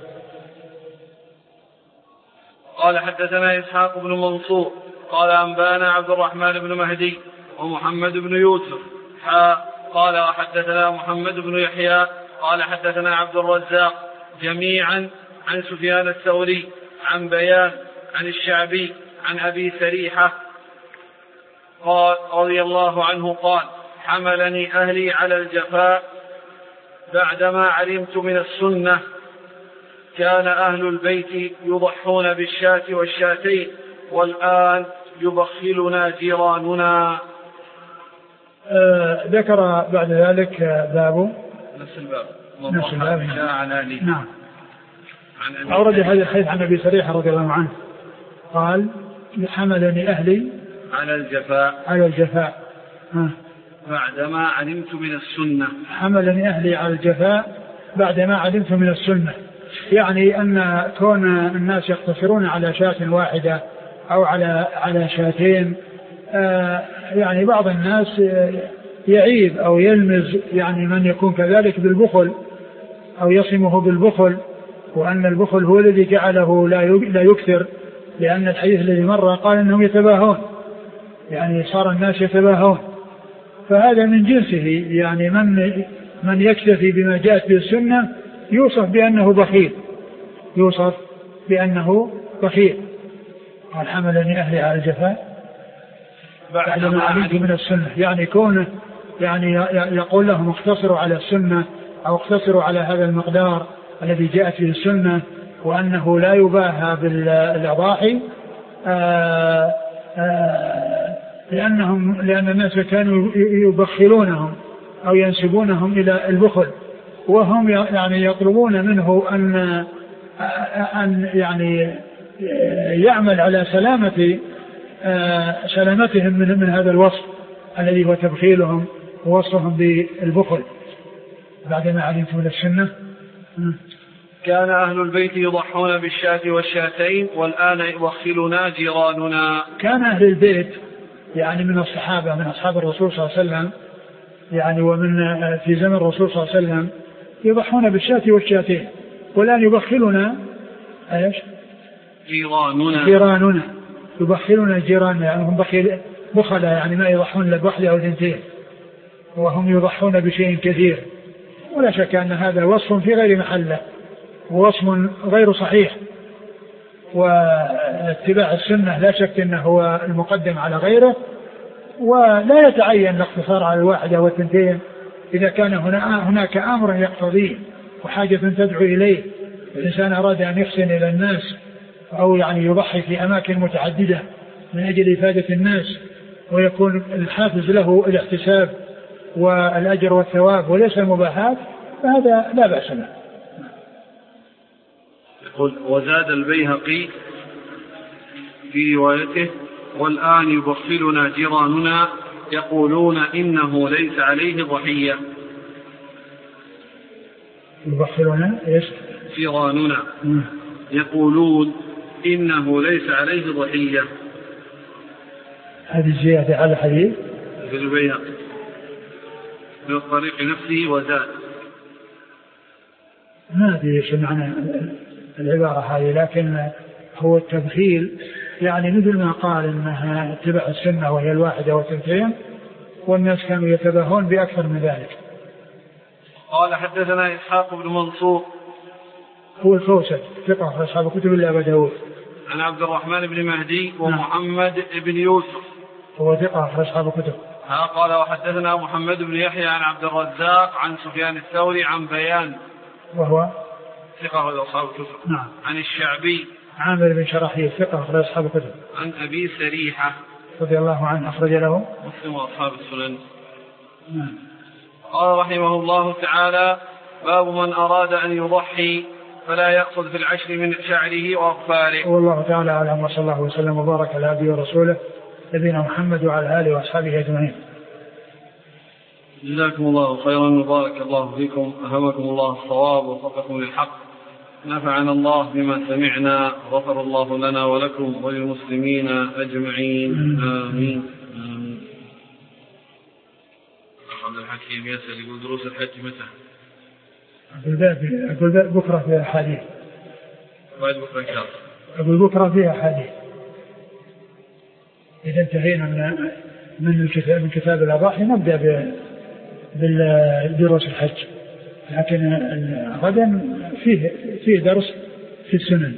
قال حدثنا إسحاق بن منصور قال أنبانا عبد الرحمن بن مهدي ومحمد بن يوسف قال وحدثنا محمد بن يحيى قال حدثنا عبد الرزاق جميعا عن سفيان الثوري عن بيان عن الشعبي عن أبي سريحة قال رضي الله عنه قال حملني أهلي على الجفاء بعدما علمت من السنة كان أهل البيت يضحون بالشاة والشاتين والآن يبخلنا جيراننا. ذكر بعد ذلك باب نفس الباب نعم. أورد هذا الحديث عن أبي سريحة رضي الله عنه قال حملني أهلي على الجفاء بعدما علمت من السنة. حملني أهلي على الجفاء بعدما علمت من السنة، يعني أن كون الناس يقتصرون على شاة واحدة أو على شاتين، يعني بعض الناس يعيب أو يلمز يعني من يكون كذلك بالبخل أو يصمه بالبخل، وأن البخل هو الذي جعله لا يكثر، لأن الحديث الذي مر قال أنهم يتباهون، يعني صار الناس يتباهون، فهذا من جنسه، يعني من يكتفي بما جاءت به السنة يوصف بأنه بخيل. قال حملني أهلي على الجفاء بعدما علمت من السنة، يعني كونه يعني يقول لهم اقتصروا على السنة أو اقتصروا على هذا المقدار الذي جاءت به السنة، وأنه لا يباهى بالأضاحي لأن الناس كانوا يبخلونهم أو ينسبونهم إلى البخل، وهم يعني يطلبون منه أن يعني يعمل على سلامتهم من هذا الوصف الذي هو تبخيلهم ووصفهم بالبخل بعدما علمت من السنة. كان أهل البيت يضحون بالشاة والشاتين والآن يوخلنا جيراننا. كان أهل البيت يعني من الصحابة من أصحاب الرسول صلى الله عليه وسلم يعني ومن في زمن الرسول صلى الله عليه وسلم يضحون بالشاة والشاتين والآن يبخلنا ايش؟ جيراننا يبخلنا جيراننا يعني هم بخلة يعني ما يضحون الا بواحدة أو اثنتين وهم يضحون بشيء كثير. ولا شك أن هذا وصف في غير محله ووصف غير صحيح. واتباع السنة لا شك أنه هو المقدم على غيره ولا يتعين الاقتصار على الواحدة والثنتين إذا كان هناك أمر يقتضيه وحاجة تدعو إليه. الإنسان أراد أن يحسن إلى الناس أو يعني يضحي في أماكن متعددة من أجل إفادة الناس ويكون الحافز له الاحتساب والأجر والثواب وليس المباحات فهذا لا بأس له. يقول وزاد البيهقي في روايته والآن يبخلنا جيراننا يقولون إنه ليس عليه ضحية. يبخلنا إيش؟ جيراننا يقولون إنه ليس عليه ضحية. هذه الزيادة على الحديث في البيهقي من الطريق نفسه وزاد. ما أدري ايش معنى العبارة هذه لكن هو التبخيل يعني مثل ما قال انها اتباع السنة وهي الواحدة والثنتين والناس كانوا يتباهون بأكثر من ذلك. قال حدثنا إسحاق بن منصور هو الفوسد ثقة في أصحاب كتب الله أبو داود عن عبد الرحمن بن مهدي ومحمد بن يوسف هو ثقة في أصحاب كتب. قال وحدثنا محمد بن يحيى عن عبد الرزاق عن سفيان الثوري عن بيان وهو ثقة في أصحاب الكتب. نعم. عن الشعبي عامر بن شراحيل ثقة في أصحاب الكتب. عن أبي سريحة رضي الله عنه أخرج له مسلم وأصحاب السنن. نعم. قال رحمه الله تعالى باب من أراد أن يضحي فلا يأخذ في العشر من شعره وأظفاره. والله تعالى أعلم وصلى الله وسلم وبارك على عبده ورسوله نبينا محمد وعلى آله وأصحابه أجمعين. جزاكم الله خيرا وبارك الله فيكم ألهمكم الله الصواب ووفقكم للحق نفعنا الله بما سمعنا غفر الله لنا ولكم وللمسلمين أجمعين آمين. عبد الحكيم يسأل يقول دروس الحج متى؟ أقول بكرة فيها حديث. بعد بكرة إن شاء الله. أقول بكرة فيها حديث. إذا انتهينا من كتاب الأضاحي نبدأ بدروس الحج لكن غدا فيه درس في السنن.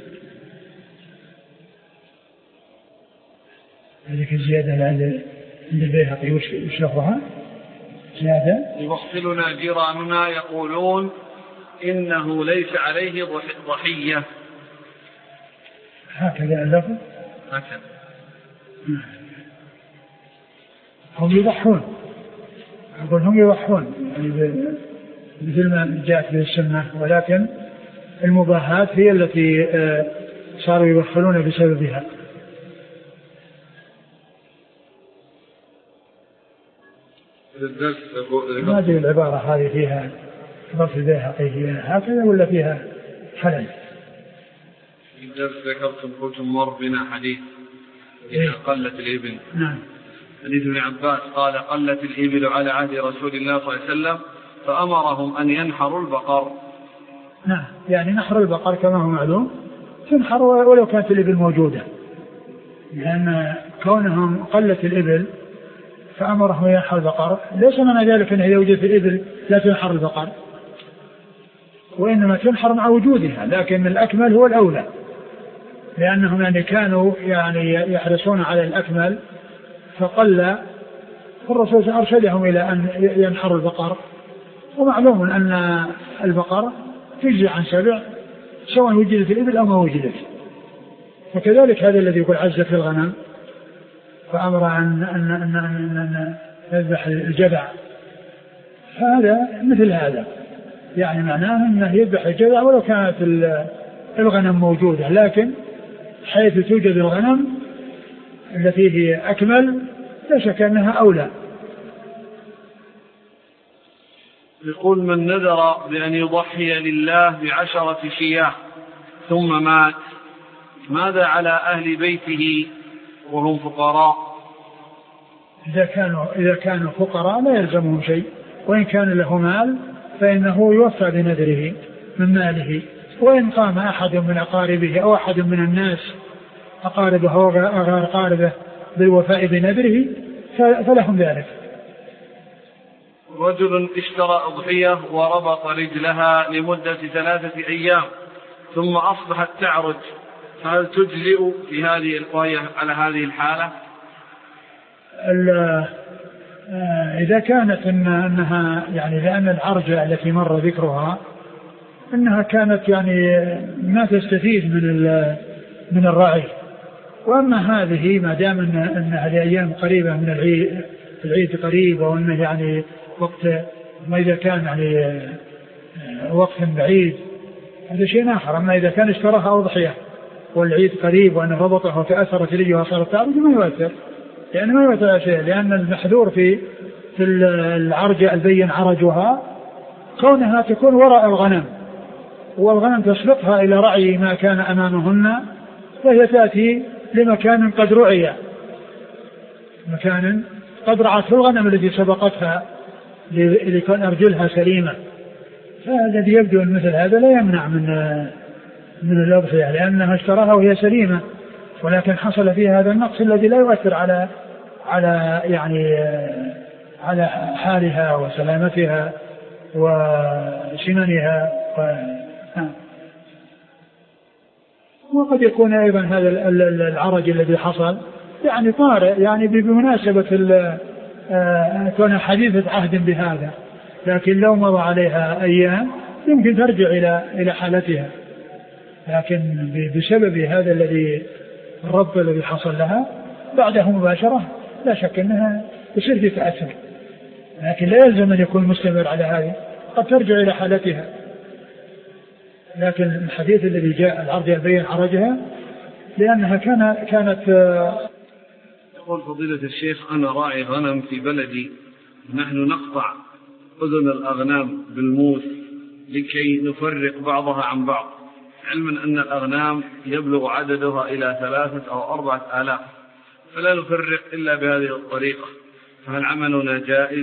هذه الزيادة عند البيهقي وش لفظها؟ زيادة يبخلنا جيراننا يقولون إنه ليس عليه ضحية. هكذا اللفظ هكذا. هم يضحون أقول هم يضحون يعني مثل ما جاءت به السنة ولكن المباحات هي التي صاروا يبخلون بسببها. ما أدري العبارة هذه فيها ضبط البيهقي فيها هكذا ولا فيها خلل. في الدرس ذكرتم قلتم مر بنا حديث إذا قلت الإبل. نعم. حديث ابن عباس قال قلت الإبل على عهد رسول الله صلى الله عليه وسلم فأمرهم أن ينحروا البقر. نعم يعني نحر البقر كما هو معلوم تنحر ولو كانت الإبل موجودة لأن كونهم قلت الإبل فأمرهم ينحر البقر ليس معنى ذلك أنه إذا وجدت الإبل لا تنحر البقر وإنما تنحر مع وجودها لكن الأكمل هو الأولى لأنهم يعني كانوا يعني يحرصون على الأكمل فقل الرسول أرشدهم إلى أن ينحروا البقر ومعلوم أن البقر تجزي عن 7 سواء وجدت الإبل أو ما وجدت. وكذلك هذا الذي يقول عزة في الغنم فأمر أن يذبح الجذع هذا مثل هذا يعني معناه أنه يذبح الجذع ولو كانت الغنم موجودة لكن حيث توجد الغنم التي هي أكمل لا شك أنها أولى. يقول: من نذر بأن يضحي لله ب10 شياه ثم مات، ماذا على أهل بيته وهم فقراء؟ إذا كانوا فقراء لا يلزمهم شيء، وإن كان له مال فإنه يوفى بنذره من ماله. وإن قام أحد من أقاربه أو أحد من الناس أقاربه أو غير أقاربه بالوفاء بنذره فلهم ذلك. رجل اشترى أضحية وربط رجلها لمدة 3 أيام ثم أصبحت تعرج، فهل تجزئ في هذه القضية على هذه الحالة؟ إذا كانت أنها يعني لأن العرجة التي مر ذكرها أنها كانت يعني ما تستفيد من الرعي، وأما هذه ما دام أنها لأيام قريبة من العيد قريب، وأنه يعني وقت ما إذا كان يعني وقت بعيد هذا شيء آخر. أما إذا كان اشتراها أضحية والعيد قريب وأن ربطه وتأثرت رجلها وصارت تعرج ما يؤثر، يعني ما يؤثر شيء، لأن المحذور في العرجة البين عرجها كونها تكون وراء الغنم، والغنم تسبقها إلى رعي ما كان أمامهن، فهي تأتي لمكان قد رعي، مكان قد رعته الغنم الذي سبقتها لكون أرجلها سليمة. فالذي يبدو أن مثل هذا لا يمنع من الأضحية لأنها اشتراها وهي سليمة، ولكن حصل فيها هذا النقص الذي لا يؤثر على يعني على حالها وسلامتها وسمنها وقد يكون أيضا هذا العرج الذي حصل يعني طارئ، يعني بمناسبة كون حديثة عهد بهذا، لكن لو مضى عليها أيام يمكن ترجع إلى حالتها، لكن بسبب هذا الرب الذي حصل لها بعده مباشرة لا شك أنها يصير في تأثر، لكن لا يلزم أن يكون مستمر على هذه، قد ترجع إلى حالتها. لكن الحديث الذي جاء العرض يبين عرجها لأنها كانت يقول فضيلة الشيخ: أنا راعي غنم في بلدي، نحن نقطع أذن الأغنام بالموس لكي نفرق بعضها عن بعض، علما أن الأغنام يبلغ عددها إلى 3 أو 4 آلاف، فلا نفرق إلا بهذه الطريقة، فهل عملنا جائز؟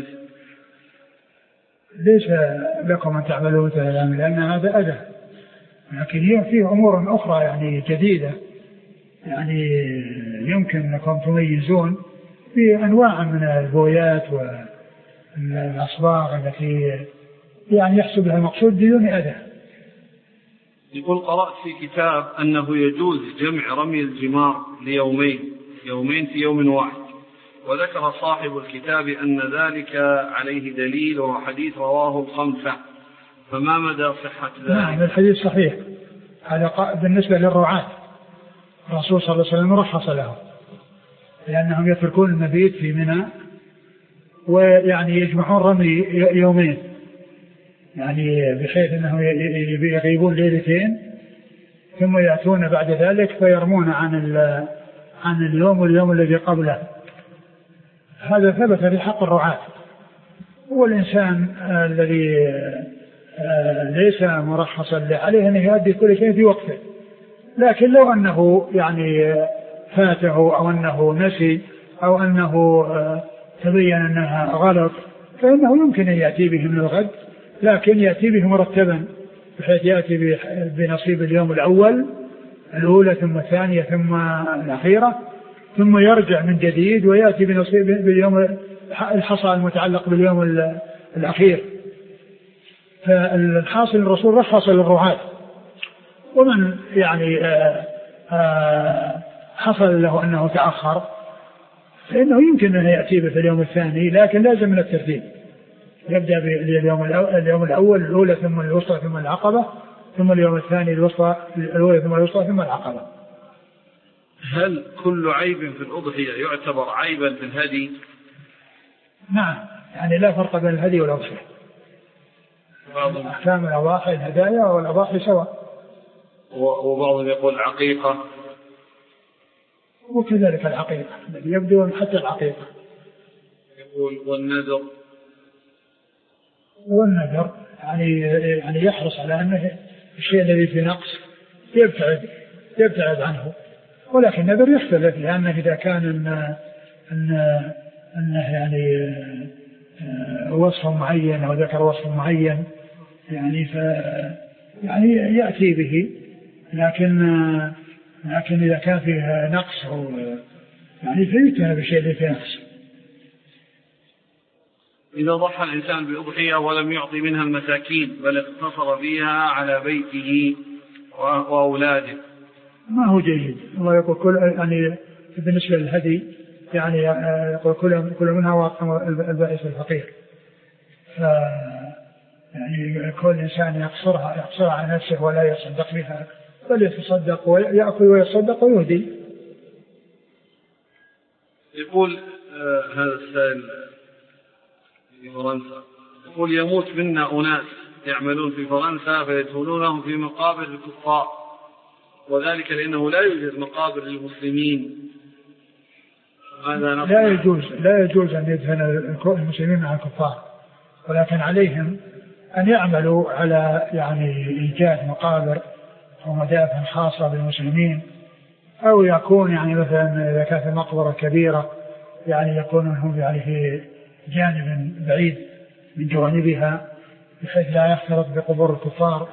ليس لكم أن تعملوا مثل هذا لأن هذا أذى، لكن فيه أمور أخرى يعني جديدة، يعني يمكن أنكم تميزون بأنواع من البويات والأصباغ التي يعني يحسب لها المقصود بدون أذى. يقول: قرأت في كتاب أنه يجوز جمع رمي الجمار يومين في يوم واحد، وذكر صاحب الكتاب أن ذلك عليه دليل وهو حديث رواه 5، فما مدى صحة ذلك؟ نعم الحديث صحيح، هذا بالنسبة للرعاة الرسول صلى الله عليه وسلم رخص له لأنهم يتركون المبيت في منى ويعني يجمعون رمي يومين، يعني بحيث أنهم يغيبون ليلتين ثم يأتون بعد ذلك فيرمون عن اليوم واليوم الذي قبله. هذا ثبت في حق الرعاة، والإنسان الذي ليس مرخصا عليه أن يؤدي كل شيء في وقته، لكن لو أنه يعني فاته أو أنه نسي أو أنه تبين أنها غلط فإنه يمكن أن يأتي به من الغد، لكن يأتي به مرتبا بحيث يأتي بنصيب اليوم الأولى ثم الثانية ثم الأخيرة، ثم يرجع من جديد ويأتي بنصيب باليوم الحصى المتعلق باليوم الأخير. فالحاصل الرسول رخص للرعاة، ومن يعني حصل له أنه تأخر فإنه يمكن أن يأتي به في اليوم الثاني، لكن لازم من الترتيب، يبدأ باليوم الأول الأولى ثم الوسطى ثم العقبة، ثم اليوم الثاني الأولى ثم الوسطى ثم العقبة. هل كل عيب في الأضحية يعتبر عيبا في الهدي؟ نعم، يعني لا فرق بين الهدي والأضحية، أحكام الأضاحي الهدايا والأضاحي سواء. وبعضهم يقول عقيقة، وكذلك العقيقة الذي يبدو حتى العقيقة. يقول والنذر، والنذر يعني يحرص على أنه الشيء الذي فيه نقص يبتعد عنه. ولكن النذر يختلف، لأنه إذا كان أنه يعني وصف معين أو ذكر وصف معين يعني يعني يأتي به، لكن إذا كان فيه نقص أو يعني فيتنى بالشيء الذي فيه نقص. إذا ضحى الإنسان بأضحية ولم يعطي منها المساكين بل اقتصر فيها على بيته وأولاده ما هو جيد. الله يقول كل يعني بالنسبة للهدي يعني يقول كل منها واقع البائس الفقير. يعني كل إنسان يقصرها على نفسه ولا يصدق بها بل يتصدق ويأكل ويصدق ويهدي. يقول هذا السائل في فرنسا، يقول يموت منا أناس يعملون في فرنسا فيدفنونهم في مقابر الكفار، وذلك لأنه لا يوجد مقابر للمسلمين. لا يجوز أن يدفن المسلمين مع الكفار، ولكن عليهم أن يعملوا على يعني إيجاد مقابر ومدافن خاصة بالمسلمين، أو يكون يعني مثلا إذا كانت المقبرة كبيرة يعني يكون هم يعني في جانب بعيد من جوانبها بحيث لا يختلط بقبور الكفار.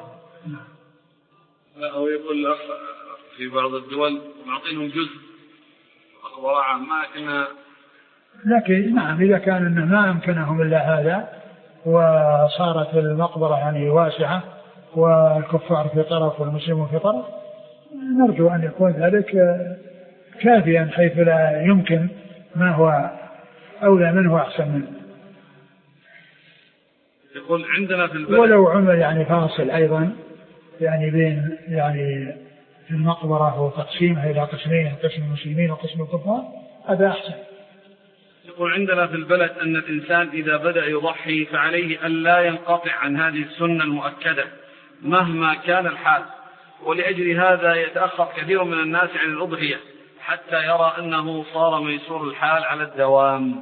لا هو يقول في بعض الدول معطينهم جزء مقبرة عامة، لكن نعم إذا كان إنه ما أمكنهم إلا هذا وصارت المقبرة يعني واسعة والكفار في طرف والمسلمون في طرف، نرجو أن يكون ذلك كافيا حيث لا يمكن ما هو أولى منه وأحسن منه. يقول عندنا في البلد ولو عمل يعني فاصل أيضا يعني بين يعني في المقبرة وتقسيمها إلى قسمين، قسم المسلمين وقسم الكفار، هذا أحسن. يقول عندنا في البلد أن الإنسان إذا بدأ يضحي فعليه أن لا ينقطع عن هذه السنة المؤكدة مهما كان الحال، ولأجل هذا يتأخر كثير من الناس عن الأضحية حتى يرى أنه صار ميسور الحال على الدوام.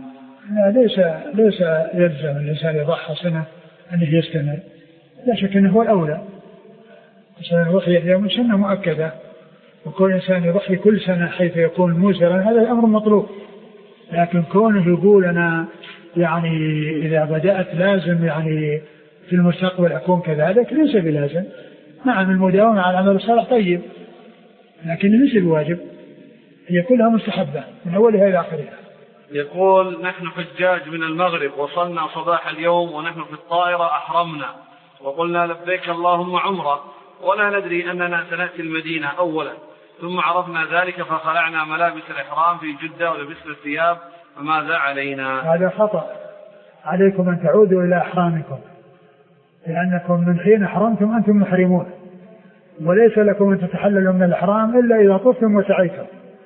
ليس يلزم الإنسان يضحى سنة أنه يستمر، لا شك أنه هو الأولى. الأضحية اليوم سنة مؤكدة، وكل إنسان يضحي كل سنة حيث يكون موسرا هذا الأمر مطلوب. لكن كونه يقول أنا يعني إذا بدأت لازم يعني في المستقبل أكون كذلك ليس بلازم. نعم المداومة على العمل الصالح طيب، لكن ليس بواجب، هي كلها مستحبة من أولها إلى آخرها. يقول نحن حجاج من المغرب وصلنا صباح اليوم ونحن في الطائرة أحرمنا وقلنا لبيك اللهم عمرة ولا ندري أننا سنأتي المدينة أولا، ثم عرفنا ذلك فخلعنا ملابس الإحرام في جدة ولبسنا الثياب، فماذا علينا؟ هذا خطأ، عليكم أن تعودوا إلى أحرامكم، لأنكم من حين أحرمتم أنتم محرمون، وليس لكم أن تتحللوا من الإحرام إلا إذا طفتم وسعيتم.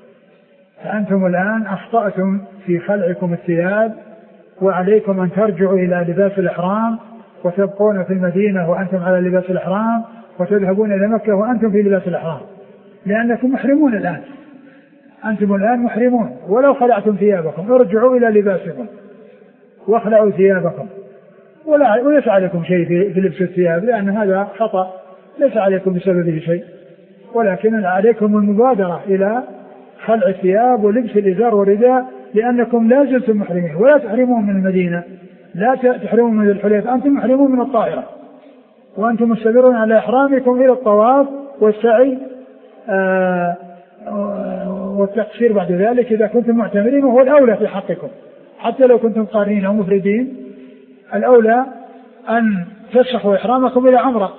فأنتم الآن أخطأتم في خلعكم الثياب، وعليكم أن ترجعوا إلى لباس الإحرام وتبقون في المدينة وأنتم على لباس الإحرام، وتذهبون إلى مكة وأنتم في لباس الإحرام، لأنكم محرمون الآن. أنتم الآن محرمون، ولو خلعتم ثيابكم ارجعوا إلى لباسكم واخلعوا ثيابكم، وليس عليكم شيء في لبس الثياب، لأن هذا خطأ ليس عليكم بسببه شيء، ولكن عليكم المبادرة إلى خلع الثياب ولبس الإزار والرداء، لأنكم لا زلتم محرمين. ولا تحرمون من المدينة، لا تحرمون من الحليفة، أنتم محرمون من الطائرة، وأنتم مستمرون على إحرامكم إلى الطواف والسعي والتقصير بعد ذلك إذا كنتم معتمرين، وهو الأولى في حقكم. حتى لو كنتم قارنين أو مفردين الأولى أن تفسخوا إحرامكم إلى عمرة.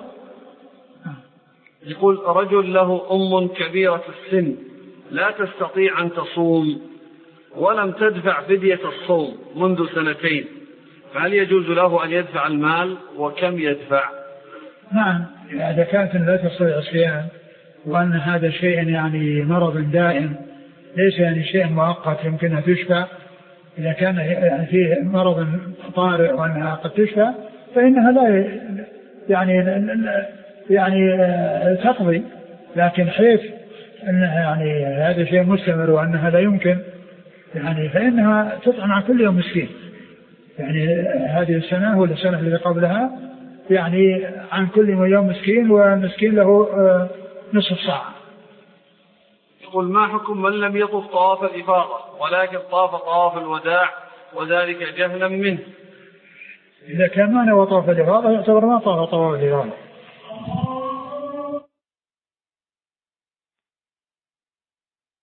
يقول رجل له أم كبيرة السن لا تستطيع أن تصوم ولم تدفع فدية الصوم منذ 2 سنين، فهل يجوز له أن يدفع المال وكم يدفع؟ نعم، إذا كانت لا تستطيع الصيام وأن هذا شيء يعني مرض دائم ليس يعني شيء مؤقت يمكنها تشفى، إذا كان يعني فيه مرض طارئ وأنها قد تشفى فإنها لا يعني تقضي، لكن حيث أنها يعني هذا شيء مستمر وأنها لا يمكن يعني فإنها تطعم عن كل يوم مسكين، يعني هذه السنة ولا السنة اللي قبلها يعني عن كل يوم مسكين، والمسكين له نصف صاع. يقول ما حكم من لم يطف طواف الإفاضة ولكن طاف طواف الوداع وذلك جهلا منه؟ إذا كان ما نوى طواف الإفاضة يعتبر ما طاف طواف الإفاضة.